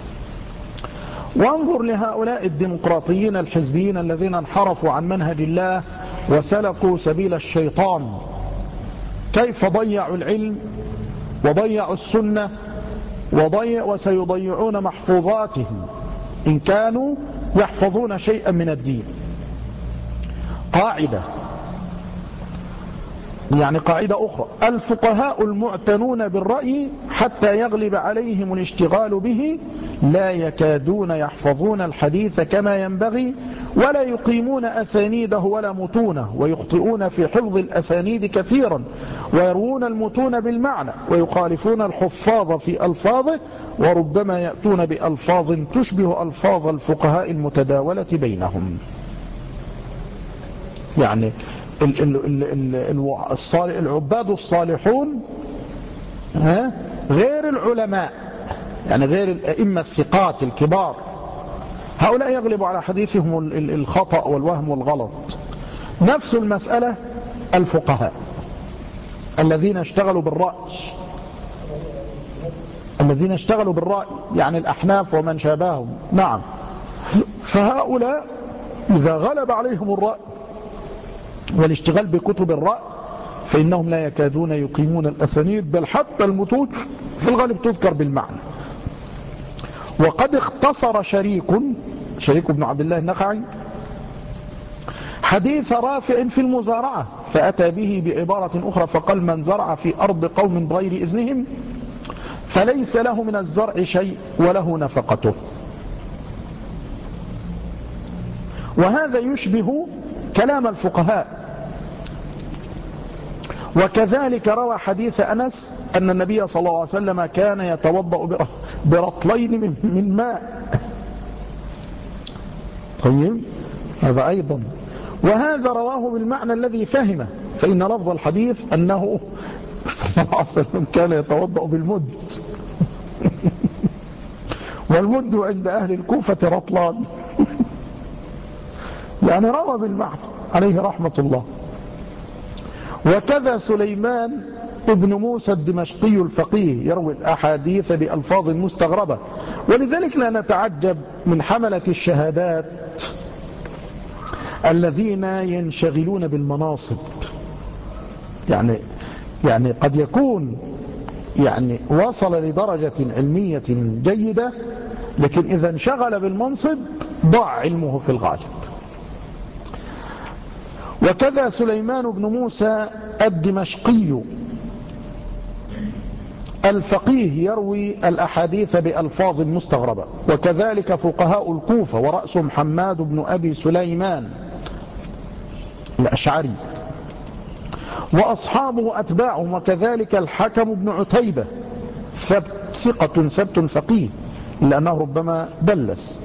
وانظر لهؤلاء الديمقراطيين الحزبيين الذين انحرفوا عن منهج الله وسلكوا سبيل الشيطان، كيف ضيعوا العلم وضيعوا السنة وضيع وسيضيعون محفوظاتهم إن كانوا يحفظون شيئا من الدين. قاعدة، يعني قاعدة أخرى: الفقهاء المعتنون بالرأي حتى يغلب عليهم الاشتغال به لا يكادون يحفظون الحديث كما ينبغي، ولا يقيمون أسانيده ولا متونه، ويخطئون في حفظ الأسانيد كثيرا، ويروون المتون بالمعنى، ويخالفون الحفاظ في ألفاظه، وربما يأتون بألفاظ تشبه ألفاظ الفقهاء المتداولة بينهم. يعني العباد الصالحون غير العلماء، يعني غير الأئمة الثقات الكبار، هؤلاء يغلب على حديثهم الخطأ والوهم والغلط. نفس المسألة الفقهاء الذين اشتغلوا بالرأي الذين اشتغلوا بالرأي يعني الأحناف ومن شابههم. نعم، فهؤلاء إذا غلب عليهم الرأي والاشتغال بكتب الرأي فإنهم لا يكادون يقيمون الأسانيد، بل حتى المتون في الغالب تذكر بالمعنى. وقد اختصر شريك شريك بن عبد الله النخعي حديث رافع في المزارعة، فأتى به بعبارة أخرى فقال: من زرع في أرض قوم بغير إذنهم فليس له من الزرع شيء وله نفقته. وهذا يشبه كلام الفقهاء. وكذلك روى حديث أنس أن النبي صلى الله عليه وسلم كان يتوضأ برطلين من ماء. طيب، هذا أيضا، وهذا رواه بالمعنى الذي فهمه، فإن لفظ الحديث أنه صلى الله عليه وسلم كان يتوضأ بالمد والمد عند أهل الكوفة رطلان يعني روى بالمعنى عليه رحمة الله. وكذا سليمان ابن موسى الدمشقي الفقيه يروي الأحاديث بألفاظ مستغربة، ولذلك لا نتعجب من حملة الشهادات الذين ينشغلون بالمناصب. يعني يعني قد يكون يعني وصل لدرجة علمية جيدة، لكن إذا انشغل بالمنصب ضاع علمه في الغالب. وكذا سليمان بن موسى الدمشقي الفقيه يروي الأحاديث بألفاظ مستغربة، وكذلك فقهاء الكوفة ورأسهم حماد بن أبي سليمان الأشعري وأصحابه أتباعهم، وكذلك الحكم بن عتيبة ثقة ثبت فقيه لأنه ربما دلس،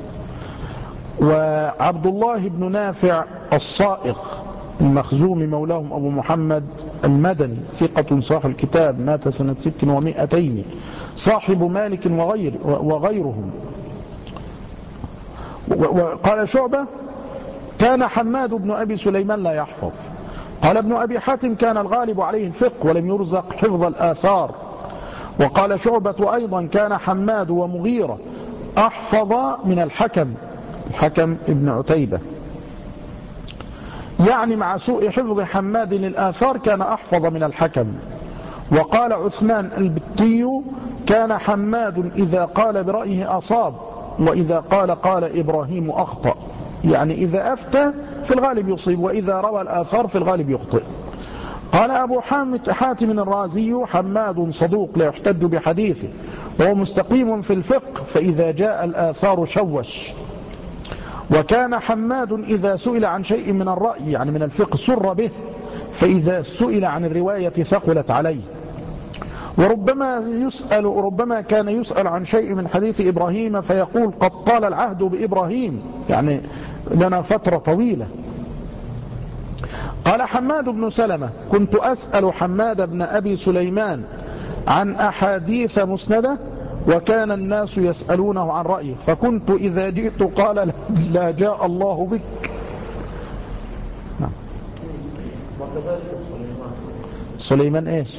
وعبد الله بن نافع الصائغ المخزومي مولاهم أبو محمد المدني ثقة صاحب الكتاب مات سنة ست ومائتين صاحب مالك وغير وغيرهم. وقال شعبة كان حماد بن أبي سليمان لا يحفظ. قال ابن أبي حاتم كان الغالب عليه الفقه ولم يرزق حفظ الآثار. وقال شعبة أيضا كان حماد ومغيرة أحفظ من الحكم الحكم ابن عتيبة، يعني مع سوء حفظ حماد للآثار كان أحفظ من الحكم. وقال عثمان البتي كان حماد إذا قال برأيه أصاب، وإذا قال قال إبراهيم أخطأ، يعني إذا أفتى في الغالب يصيب، وإذا روى الآثار في الغالب يخطئ. قال أبو حاتم الرازي حماد صدوق لا يحتج بحديثه وهو مستقيم في الفقه، فإذا جاء الآثار شوش. وكان حماد إذا سئل عن شيء من الرأي يعني من الفقه سر به، فإذا سئل عن الرواية ثقلت عليه. وربما يسأل ربما كان يسأل عن شيء من حديث إبراهيم فيقول قد طال العهد بإبراهيم، يعني لنا فترة طويلة. قال حماد بن سلمة كنت أسأل حماد بن أبي سليمان عن أحاديث مسندة وكان الناس يسألونه عن رأيه، فكنت إذا جئت قال لا جاء الله بك. نعم. سليمان ايش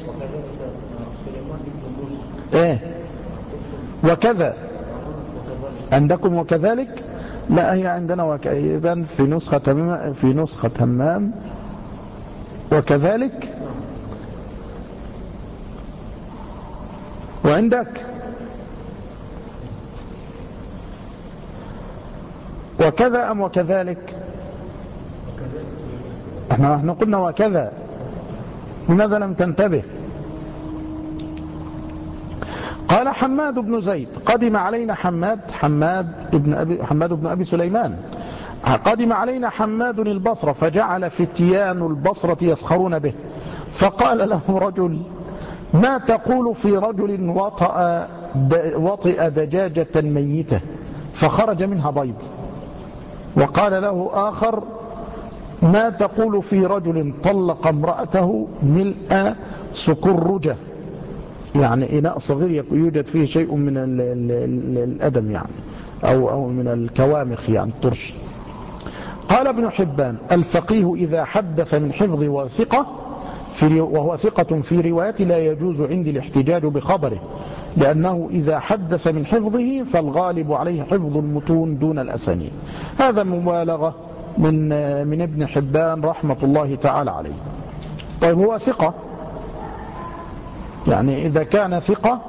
ايه وكذا عندكم وكذلك؟ لا هي عندنا وكذا في نسخة تمام في نسخة تمام وكذلك. وعندك وكذا أم وكذلك؟ احنا احنا قلنا وكذا، لماذا لم تنتبه؟ قال حماد بن زيد قدم علينا حماد حماد ابن أبي حماد بن أبي سليمان قدم علينا حماد البصرة فجعل فتيان البصرة يسخرون به، فقال له رجل ما تقول في رجل وطأ وطئ دجاجة ميتة فخرج منها بيض؟ وقال له آخر ما تقول في رجل طلق امرأته ملء سكرجة، يعني إناء صغير يوجد فيه شيء من ال ال ال الأدم يعني أو, أو من الكوامخ يعني الترش. قال ابن حبان الفقيه إذا حدث من حفظ وثقة في وهو ثقة في روايته لا يجوز عندي الاحتجاج بخبره، لأنه إذا حدث من حفظه فالغالب عليه حفظ المتون دون الأسانيد. هذا مبالغة من من ابن حبان رحمة الله تعالى عليه. طيب هو ثقة، يعني إذا كان ثقة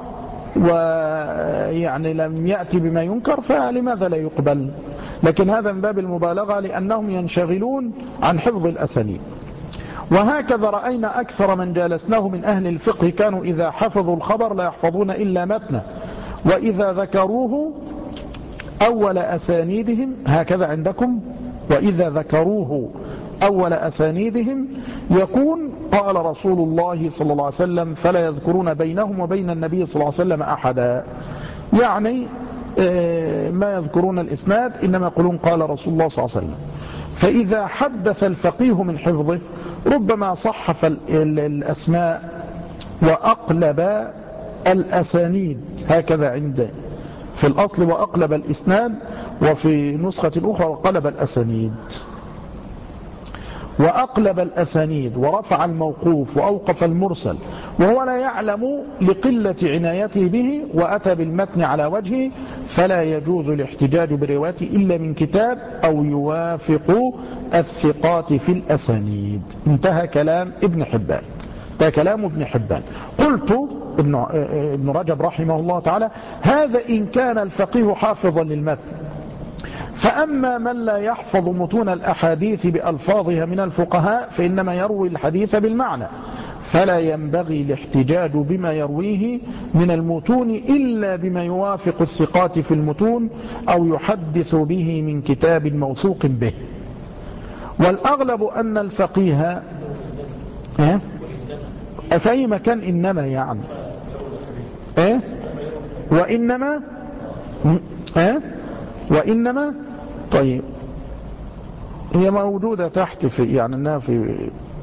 ويعني لم يأتي بما ينكر فلماذا لا يقبل؟ لكن هذا من باب المبالغة لأنهم ينشغلون عن حفظ الأسانيد. وهكذا رأينا أكثر من جالسناه من أهل الفقه كانوا إذا حفظوا الخبر لا يحفظون إلا متنه، وإذا ذكروه أول أسانيدهم هكذا عندكم، وإذا ذكروه أول أسانيدهم يكون قال رسول الله صلى الله عليه وسلم فلا يذكرون بينهم وبين النبي صلى الله عليه وسلم أحدا، يعني ما يذكرون الإسناد إنما يقولون قال رسول الله صلى الله عليه وسلم. فإذا حدث الفقيه من حفظه ربما صحف الأسماء وأقلب الأسانيد، هكذا عند في الأصل وأقلب الإسناد، وفي نسخة أخرى وقلب الأسانيد. وأقلب الأسانيد ورفع الموقوف وأوقف المرسل وهو لا يعلم لقلة عنايته به وأتى بالمتن على وجهه، فلا يجوز الاحتجاج بروايته إلا من كتاب أو يوافق الثقات في الأسانيد. انتهى كلام ابن حبان. ده كلام ابن حبان. قلت ابن, ابن رجب رحمه الله تعالى: هذا إن كان الفقيه حافظا للمتن، فأما من لا يحفظ متون الأحاديث بألفاظها من الفقهاء فإنما يروي الحديث بالمعنى، فلا ينبغي الاحتجاج بما يرويه من المتون إلا بما يوافق الثقات في المتون أو يحدث به من كتاب موثوق به. والأغلب أن الفقيه اه؟ في أي مكان إنما يعني اه؟ وإنما اه؟ وإنما طيب هي موجودة تحت في يعني أنها في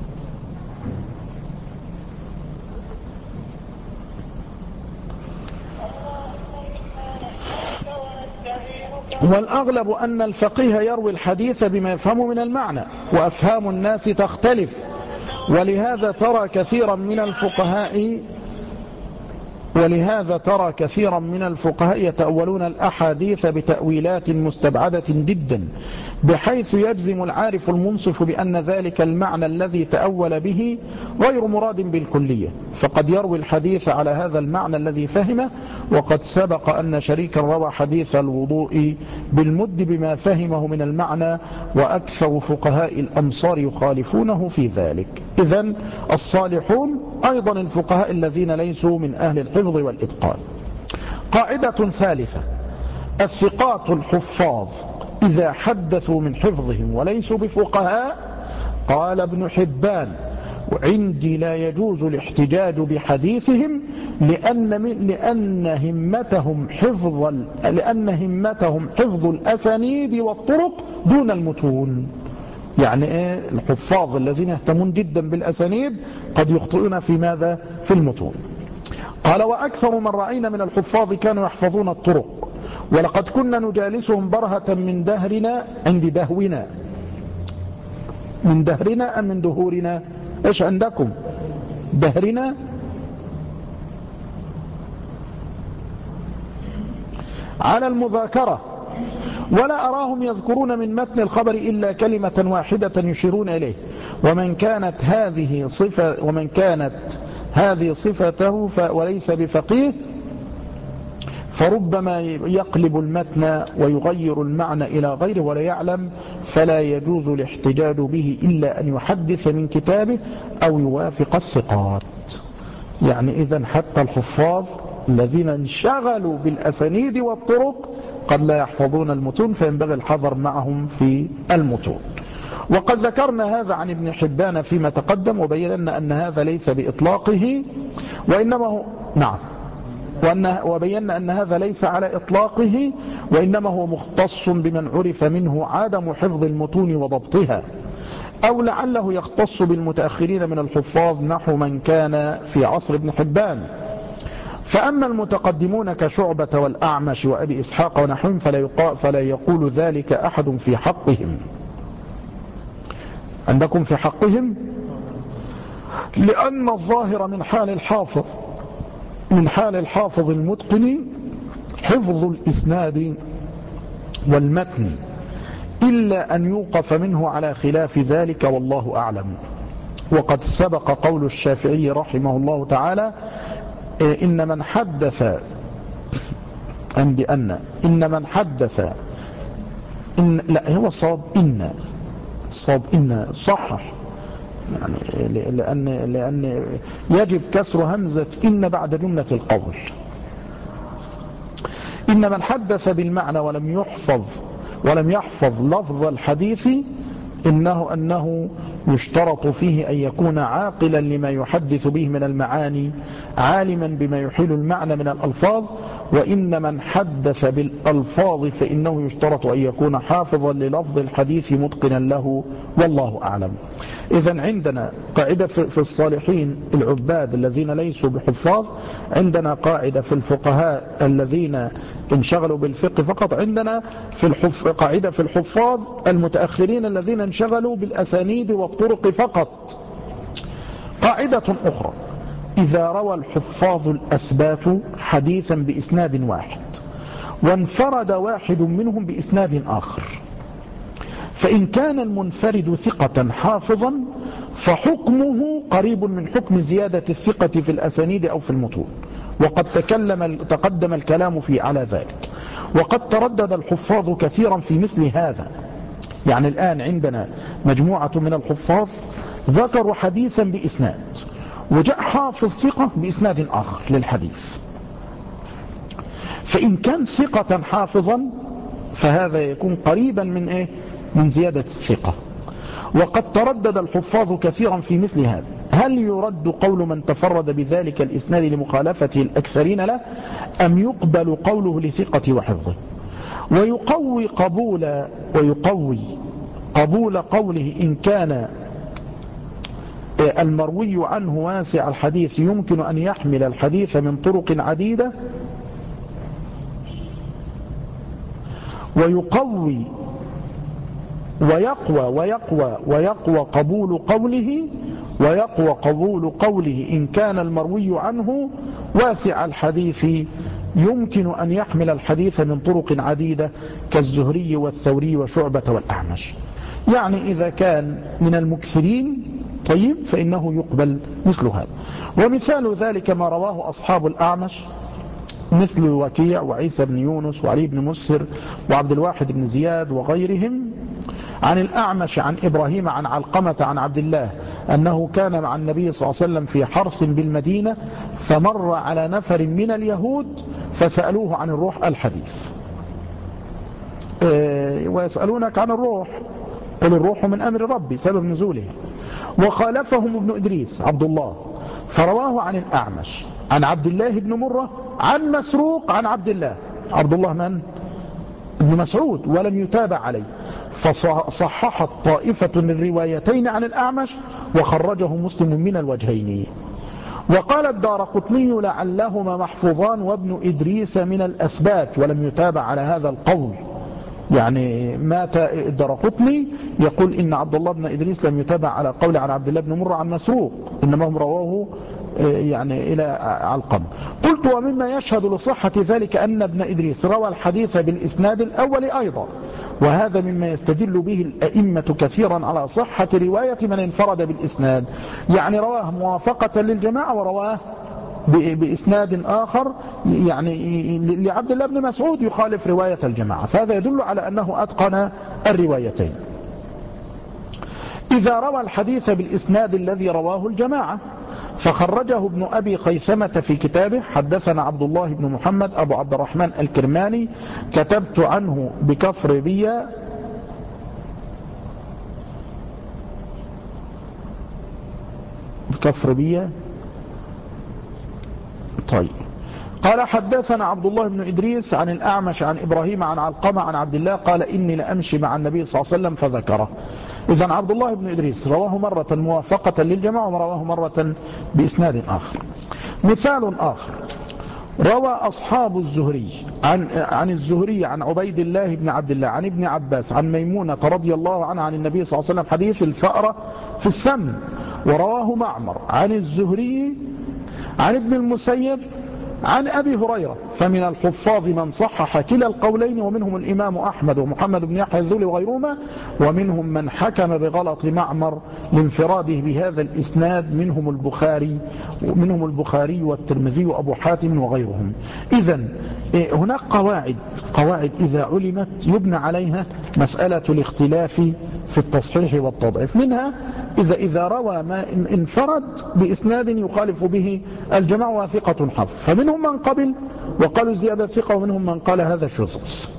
والأغلب أن الفقيه يروي الحديث بما يفهمه من المعنى، وأفهام الناس تختلف، ولهذا ترى كثيرا من الفقهاء ولهذا ترى كثيرا من الفقهاء يتأولون الأحاديث بتأويلات مستبعدة جدا، بحيث يجزم العارف المنصف بأن ذلك المعنى الذي تأول به غير مراد بالكلية، فقد يروي الحديث على هذا المعنى الذي فهمه. وقد سبق أن شريكا روى حديث الوضوء بالمد بما فهمه من المعنى، وأكثر فقهاء الأمصار يخالفونه في ذلك. إذن الصالحون أيضا الفقهاء الذين ليسوا من أهل الحفظ والإتقان. قاعدة ثالثة: الثقات الحفاظ إذا حدثوا من حفظهم وليسوا بفقهاء، قال ابن حبان: وعندي لا يجوز الاحتجاج بحديثهم لأن, من لأن همتهم حفظ لأن همتهم حفظ الأسانيد والطرق دون المتون. يعني ايه؟ الحفاظ الذين يهتمون جدا بالأسانيد قد يخطئون في ماذا؟ في المتون. قال: وأكثر من رأينا من الحفاظ كانوا يحفظون الطرق، ولقد كنا نجالسهم برهة من دهرنا عند دهونا. من دهرنا أم من دهورنا؟ إيش عندكم؟ دهرنا على المذاكرة، ولا أراهم يذكرون من متن الخبر إلا كلمة واحدة يشيرون إليه، ومن كانت هذه صفة ومن كانت هذه صفته وليس بفقيه فربما يقلب المتن ويغير المعنى إلى غيره ولا يعلم، فلا يجوز الاحتجاج به إلا أن يحدث من كتابه أو يوافق الثقات. يعني إذن حتى الحفاظ الذين انشغلوا بالأسانيد والطرق قد لا يحفظون المتون، فينبغي الحذر معهم في المتون. وقد ذكرنا هذا عن ابن حبان فيما تقدم، وبينا أن هذا ليس بإطلاقه وإنما هو نعم وبينا أن هذا ليس على إطلاقه، وإنما هو مختص بمن عرف منه عدم حفظ المتون وضبطها، أو لعله يختص بالمتأخرين من الحفاظ نحو من كان في عصر ابن حبان. فأما المتقدمون كشعبة والأعمش وأبي إسحاق ونحوهم فلا, فلا يقول ذلك أحد في حقهم. عندكم في حقهم؟ لأن الظاهر من حال الحافظ من حال الحافظ المتقن حفظ الإسناد والمتن، إلا أن يوقف منه على خلاف ذلك، والله أعلم. وقد سبق قول الشافعي رحمه الله تعالى: إن من حدث عندي أن إن من حدث إن لا هو صاب إن صاب إن صحح، يعني لأن لأن يجب كسر همزة إن بعد جملة القول. إن من حدث بالمعنى ولم يحفظ ولم يحفظ لفظ الحديث إنه أنه يشترط فيه أن يكون عاقلا لما يحدث به من المعاني، عالما بما يحيل المعنى من الألفاظ، وإن من حدث بالألفاظ فإنه يشترط أن يكون حافظا للفظ الحديث متقنا له، والله أعلم. إذن عندنا قاعدة في الصالحين العباد الذين ليسوا بحفاظ، عندنا قاعدة في الفقهاء الذين انشغلوا بالفقه فقط، عندنا في الحف... قاعدة في الحفاظ المتأخرين الذين انشغلوا بالأسانيد والطرق فقط. قاعدة أخرى: إذا روى الحفاظ الأثبات حديثا بإسناد واحد وانفرد واحد منهم بإسناد آخر، فإن كان المنفرد ثقة حافظا فحكمه قريب من حكم زيادة الثقة في الأسانيد أو في المتون، وقد تكلم تقدم الكلام في على ذلك، وقد تردد الحفاظ كثيرا في مثل هذا. يعني الآن عندنا مجموعة من الحفاظ ذكروا حديثا بإسناد، وجاء حافظ ثقة بإسناد آخر للحديث، فإن كان ثقة حافظا فهذا يكون قريبا من إيه؟ من زيادة الثقة. وقد تردد الحفاظ كثيرا في مثل هذا: هل يرد قول من تفرد بذلك الإسناد لمخالفته الأكثرين له، أم يقبل قوله لثقة وحفظه؟ ويقوي قبول ويقوي قبول قوله إن كان المروي عنه واسع الحديث يمكن أن يحمل الحديث من طرق عديدة، ويقوي ويقوى ويقوى ويقوى قبول قوله ويقوى قبول قوله إن كان المروي عنه واسع الحديث يمكن أن يحمل الحديث من طرق عديدة كالزهري والثوري وشعبة والأعمش. يعني إذا كان من المكثرين طيب فإنه يقبل مثل هذا. ومثال ذلك ما رواه أصحاب الأعمش مثل وكيع وعيسى بن يونس وعلي بن مسهر وعبد الواحد بن زياد وغيرهم عن الأعمش عن إبراهيم عن علقمة عن عبد الله أنه كان مع النبي صلى الله عليه وسلم في حرث بالمدينة فمر على نفر من اليهود فسألوه عن الروح الحديث. ويسألونك عن الروح قل الروح من أمر ربي سبب نزوله. وخالفهم ابن إدريس عبد الله فرواه عن الأعمش عن عبد الله بن مرة عن مسروق عن عبد الله عبد الله من؟ ابن مسعود ولم يتابع عليه، فصححت طائفة الروايتين عن الأعمش وخرجه مسلم من الوجهين. وقال الدارقطني لعلهما محفوظان وابن إدريس من الأثبات ولم يتابع على هذا القول. يعني مات الدارقطني يقول إن عبد الله بن إدريس لم يتابع على قول عن عبد الله بن مرة عن مسروق، إنما هم رواه يعني إلى علقم. قلت ومما يشهد لصحة ذلك أن ابن إدريس روى الحديث بالإسناد الأول أيضا، وهذا مما يستدل به الأئمة كثيرا على صحة رواية من انفرد بالإسناد، يعني رواه موافقة للجماعة ورواه بإسناد آخر يعني لعبد الله بن مسعود يخالف رواية الجماعة، فهذا يدل على أنه أتقن الروايتين. إذا روى الحديث بالإسناد الذي رواه الجماعة فخرجه ابن أبي خيثمة في كتابه حدثنا عبد الله بن محمد أبو عبد الرحمن الكرماني كتبت عنه بكفر بيا بكفر بيا طيب. قال حدثنا عبد الله بن إدريس عن الأعمش عن إبراهيم عن علقمة عن عبد الله قال إني لأمشي مع النبي صلى الله عليه وسلم فذكره. إذن عبد الله بن إدريس رواه مرة موافقة للجماعة ورواه مرة بإسناد آخر. مثال آخر: روى أصحاب الزهري عن, عن الزهري عن عبيد الله بن عبد الله عن ابن عباس عن ميمونة رضي الله عنها عن النبي صلى الله عليه وسلم حديث الفأرة في السم، ورواه معمر عن الزهري عن ابن المسيب عن أبي هريرة. فمن الحفاظ من صحح كلا القولين ومنهم الإمام أحمد ومحمد بن يحيى الذولي وغيرهما، ومنهم من حكم بغلط معمر لانفراده بهذا الإسناد منهم البخاري ومنهم البخاري والترمذي وأبو حاتم وغيرهم. إذن هناك قواعد قواعد إذا علمت يبنى عليها مسألة الاختلاف في التصحيح والتضعيف. منها إذا إذا روى ما انفرد بإسناد يخالف به الجماعة وثقة حفظ، فمنهم من قبل وقالوا زيادة ثقة ومنهم من قال هذا شذوذ.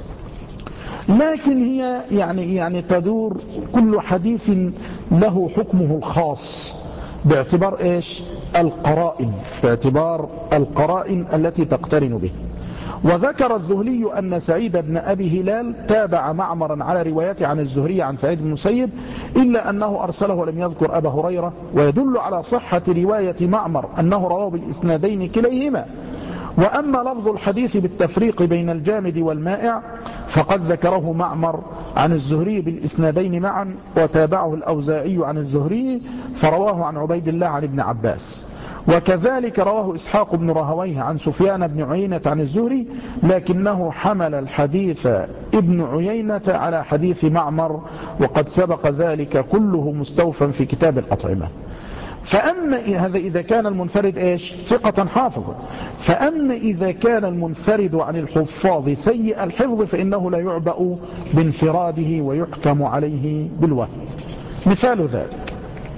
لكن هي يعني يعني تدور كل حديث له حكمه الخاص باعتبار إيش؟ القرائن، باعتبار القرائن التي تقترن به. وذكر الذهلي أن سعيد بن أبي هلال تابع معمرا على روايته عن الزهري عن سعيد بن المسيب، إلا أنه أرسله ولم يذكر أبا هريرة، ويدل على صحة رواية معمر أنه رواه بالإسنادين كليهما. وأما لفظ الحديث بالتفريق بين الجامد والمائع فقد ذكره معمر عن الزهري بالإسنادين معا، وتابعه الأوزاعي عن الزهري فرواه عن عبيد الله عن ابن عباس. وكذلك رواه إسحاق بن راهويه عن سفيان بن عيينة عن الزهري، لكنه حمل الحديث ابن عيينة على حديث معمر، وقد سبق ذلك كله مستوفا في كتاب الأطعمة. فأما هذا إذا كان المنفرد إيش ثقة حافظا، فأما إذا كان المنفرد عن الحفاظ سيء الحفظ فإنه لا يعبأ بانفراده ويحكم عليه بالوهم. مثال ذلك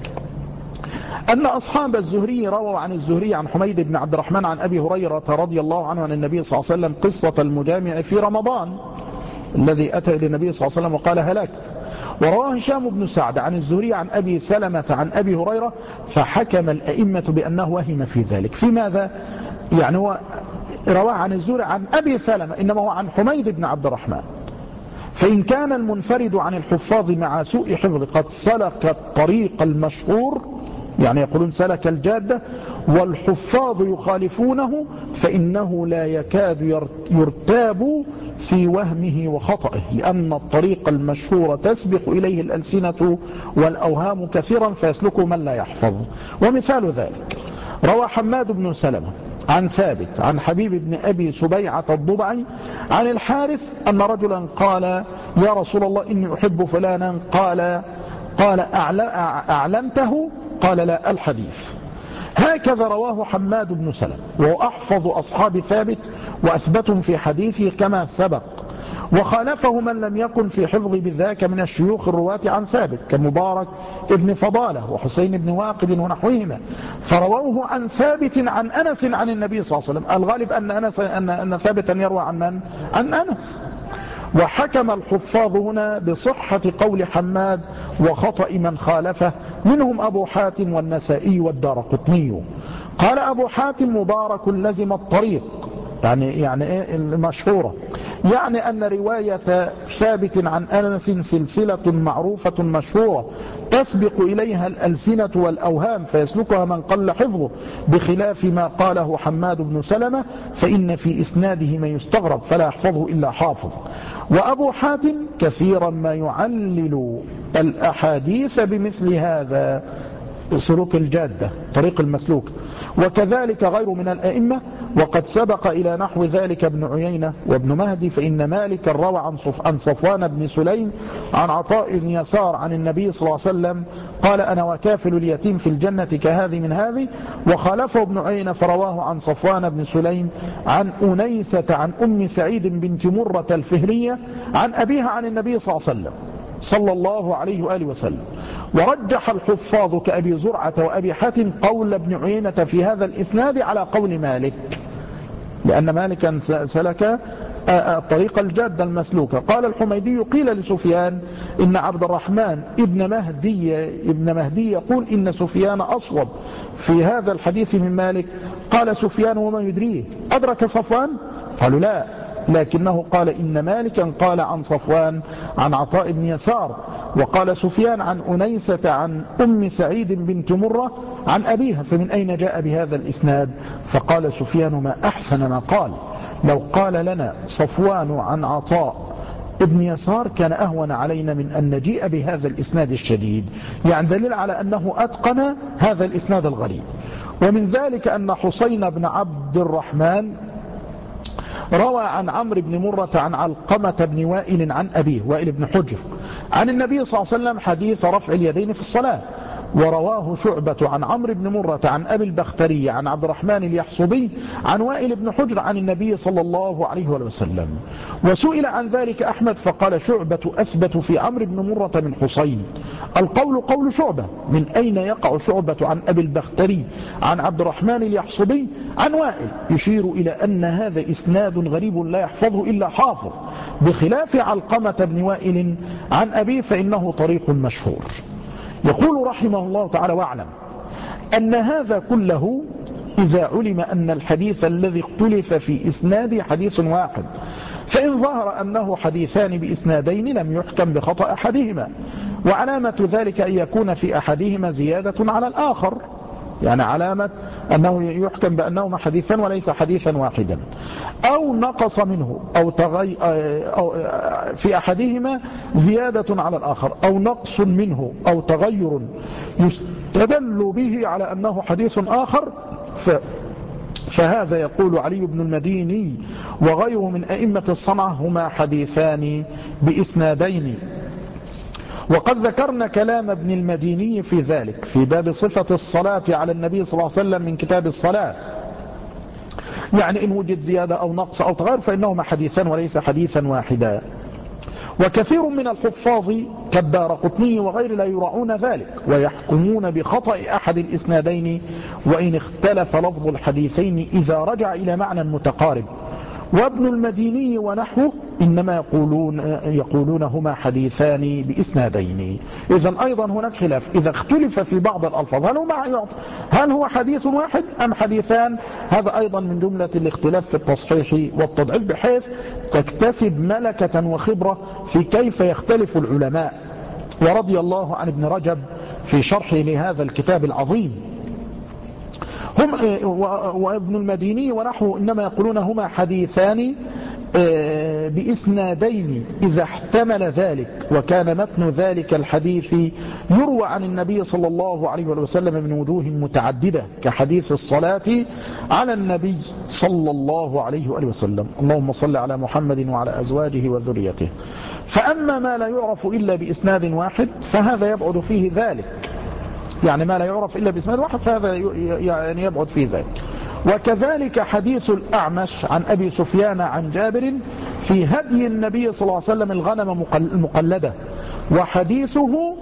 أن أصحاب الزهري رووا عن الزهري عن حميد بن عبد الرحمن عن أبي هريرة رضي الله عنه عن النبي صلى الله عليه وسلم قصة المجامع في رمضان الذي أتى إلى النبي صلى الله عليه وسلم وقال هلكت. ورواه هشام بن سعد عن الزهري عن أبي سلمة عن أبي هريرة، فحكم الأئمة بأنه وهم في ذلك. في ماذا؟ يعني هو رواه عن الزهري عن أبي سلمة، إنما هو عن حميد بن عبد الرحمن. فإن كان المنفرد عن الحفاظ مع سوء حفظ قد سلك الطريق المشهور، يعني يقولون سلك الجادة، والحفاظ يخالفونه، فإنه لا يكاد يرتاب في وهمه وخطئه، لأن الطريق المشهور تسبق إليه الألسنة والأوهام كثيرا فيسلكه من لا يحفظ. ومثال ذلك روى حماد بن سلمة عن ثابت عن حبيب بن أبي سبيعة الضبعي عن الحارث أن رجلا قال يا رسول الله إني أحب فلانا، قال قال أعلمته؟ قال لا، الحديث. هكذا رواه حماد بن سلمة، وهو أحفظ أصحاب ثابت وأثبتهم في حديثه كما سبق، وخالفه من لم يكن في حفظ بذاك من الشيوخ الرواة عن ثابت كمبارك ابن فضالة وحسين بن واقد ونحوهما، فرووه عن ثابت عن أنس عن النبي صلى الله عليه وسلم. الغالب أن, أنس أن, أن ثابتا يروى عن من؟ عن أنس. وحكم الحفاظ هنا بصحة قول حماد وخطأ من خالفه، منهم أبو حاتم والنسائي والدارقطني. قال أبو حاتم مبارك لزم الطريق، يعني يعني إيه المشهورة، يعني أن رواية ثابت عن أنس سلسلة معروفة مشهورة تسبق إليها الألسنة والأوهام فيسلكها من قل حفظه، بخلاف ما قاله حماد بن سلمة فإن في إسناده ما يستغرب فلا يحفظه إلا حافظ. وأبو حاتم كثيرا ما يعلل الأحاديث بمثل هذا، سلوك الجادة طريق المسلوك. وكذلك غير من الأئمة، وقد سبق إلى نحو ذلك ابن عيينة وابن مهدي. فإن مالك روى عن, صف عن صفوان بن سليم عن عطاء بن يسار عن النبي صلى الله عليه وسلم قال أنا وكافل اليتيم في الجنة كهذه من هذه. وخالفه ابن عيينة فرواه عن صفوان بن سليم عن أنيسة عن أم سعيد بنت مرة الفهرية عن أبيها عن النبي صلى الله عليه وسلم صلى الله عليه وآله وسلم. ورجح الحفاظ كأبي زرعة وأبي حاتم قول ابن عيينة في هذا الإسناد على قول مالك، لأن مالكا سلك الطريق الجادة المسلوكة. قال الحميدي قيل لسفيان إن عبد الرحمن ابن مهدي, ابن مهدي يقول إن سفيان أصوب في هذا الحديث من مالك. قال سفيان وما يدريه أدرك صفوان؟ قالوا لا، لكنه قال إن مالكا قال عن صفوان عن عطاء بن يسار، وقال سفيان عن أنيسة عن أم سعيد بنت مرة عن أبيها، فمن أين جاء بهذا الإسناد؟ فقال سفيان ما أحسن ما قال، لو قال لنا صفوان عن عطاء ابن يسار كان أهون علينا من أن نجيء بهذا الإسناد الشديد، يعني دليل على أنه أتقن هذا الإسناد الغريب. ومن ذلك أن حسين بن عبد الرحمن روى عن عمرو بن مرة عن علقمة بن وائل عن أبيه وائل بن حجر عن النبي صلى الله عليه وسلم حديث رفع اليدين في الصلاة. ورواه شعبة عن عمرو بن مرة عن أبي البختري عن عبد الرحمن اليحصبي عن وائل بن حجر عن النبي صلى الله عليه وسلم. وسئل عن ذلك أحمد فقال شعبة أثبت في عمرو بن مرة من حسين. القول قول شعبة. من أين يقع شعبة عن أبي البختري عن عبد الرحمن اليحصبي عن وائل؟ يشير إلى أن هذا إسناد غريب لا يحفظه إلا حافظ، بخلاف علقمة بن وائل عن أبيه فإنه طريق مشهور. يقول رحمه الله تعالى واعلم أن هذا كله إذا علم أن الحديث الذي اختلف في إسناده حديث واحد، فإن ظهر أنه حديثان بإسنادين لم يحكم بخطأ أحدهما، وعلامة ذلك أن يكون في أحدهما زيادة على الآخر، يعني علامة أنه يحكم بأنهما حديثا وليس حديثا واحدا، أو نقص منه أو, تغي أو في أحدهما زيادة على الآخر، أو نقص منه أو تغير يستدل به على أنه حديث آخر، ف فهذا يقول علي بن المديني وغيره من أئمة الصنعة هما حديثان بإسنادين. وقد ذكرنا كلام ابن المديني في ذلك في باب صفة الصلاة على النبي صلى الله عليه وسلم من كتاب الصلاة، يعني إن وجد زيادة أو نقص أو تغير فإنهما حديثان وليس حديثا واحدا. وكثير من الحفاظ كالدارقطني وغير لا يراعون ذلك ويحكمون بخطأ أحد الإسنادين وإن اختلف لفظ الحديثين إذا رجع إلى معنى متقارب. وابن المديني ونحوه إنما يقولون, يقولون هما حديثان بإسنادين. إذن أيضا هناك خلاف إذا اختلف في بعض الألفاظ هل, هل هو حديث واحد أم حديثان. هذا أيضا من جملة الاختلاف في التصحيح والتضعيف، بحيث تكتسب ملكة وخبرة في كيف يختلف العلماء. ورضي الله عن ابن رجب في شرحه لهذا الكتاب العظيم. هم وابن المديني ونحوه إنما يقولون هما حديثان بإسنادين إذا احتمل ذلك، وكان متن ذلك الحديث يروى عن النبي صلى الله عليه وسلم من وجوه متعددة كحديث الصلاة على النبي صلى الله عليه وسلم. اللهم صل على محمد وعلى أزواجه وذريته. فأما ما لا يعرف إلا بإسناد واحد فهذا يبعد فيه ذلك، يعني ما لا يعرف إلا بإسناد واحد فهذا يعني يبعد فيه ذلك. وكذلك حديث الأعمش عن أبي سفيان عن جابر في هدي النبي صلى الله عليه وسلم الغنم المقلدة، وحديثه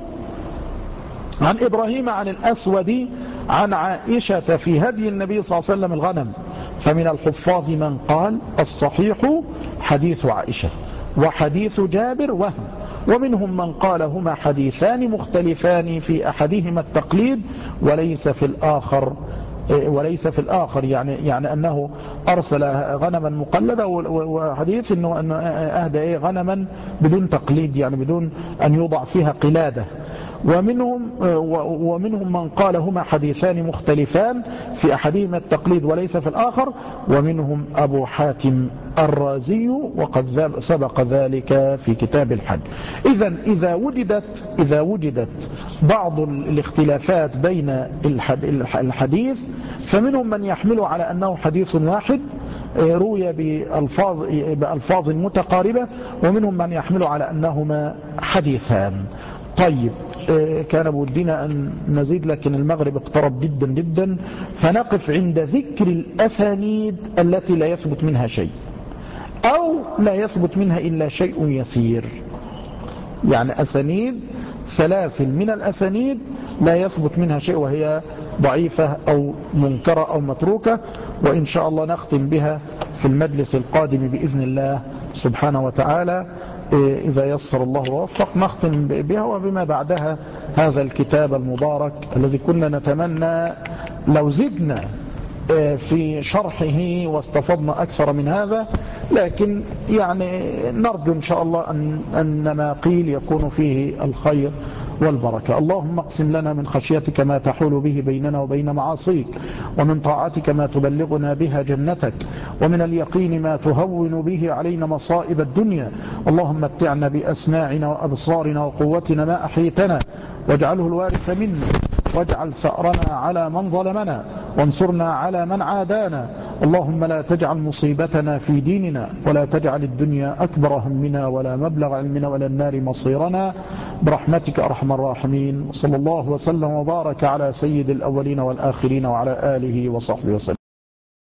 عن إبراهيم عن الأسود عن عائشة في هدي النبي صلى الله عليه وسلم الغنم. فمن الحفاظ من قال الصحيح حديث عائشة وحديث جابر وهم، ومنهم من قال هما حديثان مختلفان في أحدهما التقليد وليس في الآخر وليس في الآخر يعني يعني أنه أرسل غنما مقلدة، وحديث أنه, أنه أهدى غنما بدون تقليد يعني بدون أن يوضع فيها قلادة. ومنهم ومنهم من قال هما حديثان مختلفان في أحدهما التقليد وليس في الآخر، ومنهم أبو حاتم الرازي وقد سبق ذلك في كتاب الحج. إذن إذا وجدت إذا وجدت بعض الاختلافات بين الحديث فمنهم من يحمل على أنه حديث واحد روي بألفاظ, بألفاظ متقاربة، ومنهم من يحمل على أنهما حديثان. طيب كان بودنا أن نزيد لكن المغرب اقترب جدا جدا، فنقف عند ذكر الأسانيد التي لا يثبت منها شيء أو لا يثبت منها إلا شيء يسير. يعني أسانيد سلاسل من الأسانيد لا يثبت منها شيء وهي ضعيفة أو منكرة أو متروكة، وإن شاء الله نختم بها في المجلس القادم بإذن الله سبحانه وتعالى إذا يسر الله ووفق. نختم بها وبما بعدها هذا الكتاب المبارك الذي كنا نتمنى لو زدنا في شرحه واستفضنا أكثر من هذا، لكن يعني نرجو إن شاء الله أن, أن ما قيل يكون فيه الخير والبركة. اللهم اقسم لنا من خشيتك ما تحول به بيننا وبين معاصيك، ومن طاعتك ما تبلغنا بها جنتك، ومن اليقين ما تهون به علينا مصائب الدنيا. اللهم متعنا بأسماعنا وأبصارنا وقوتنا ما أحيتنا، واجعله الوارث منا، واجعل ثأرنا على من ظلمنا، وانصرنا على من عادانا. اللهم لا تجعل مصيبتنا في ديننا، ولا تجعل الدنيا أكبر همنا ولا مبلغ علمنا ولا النار مصيرنا، برحمتك أرحم الراحمين. صلى الله وسلم وبارك على سيد الأولين والآخرين وعلى آله وصحبه وسلم.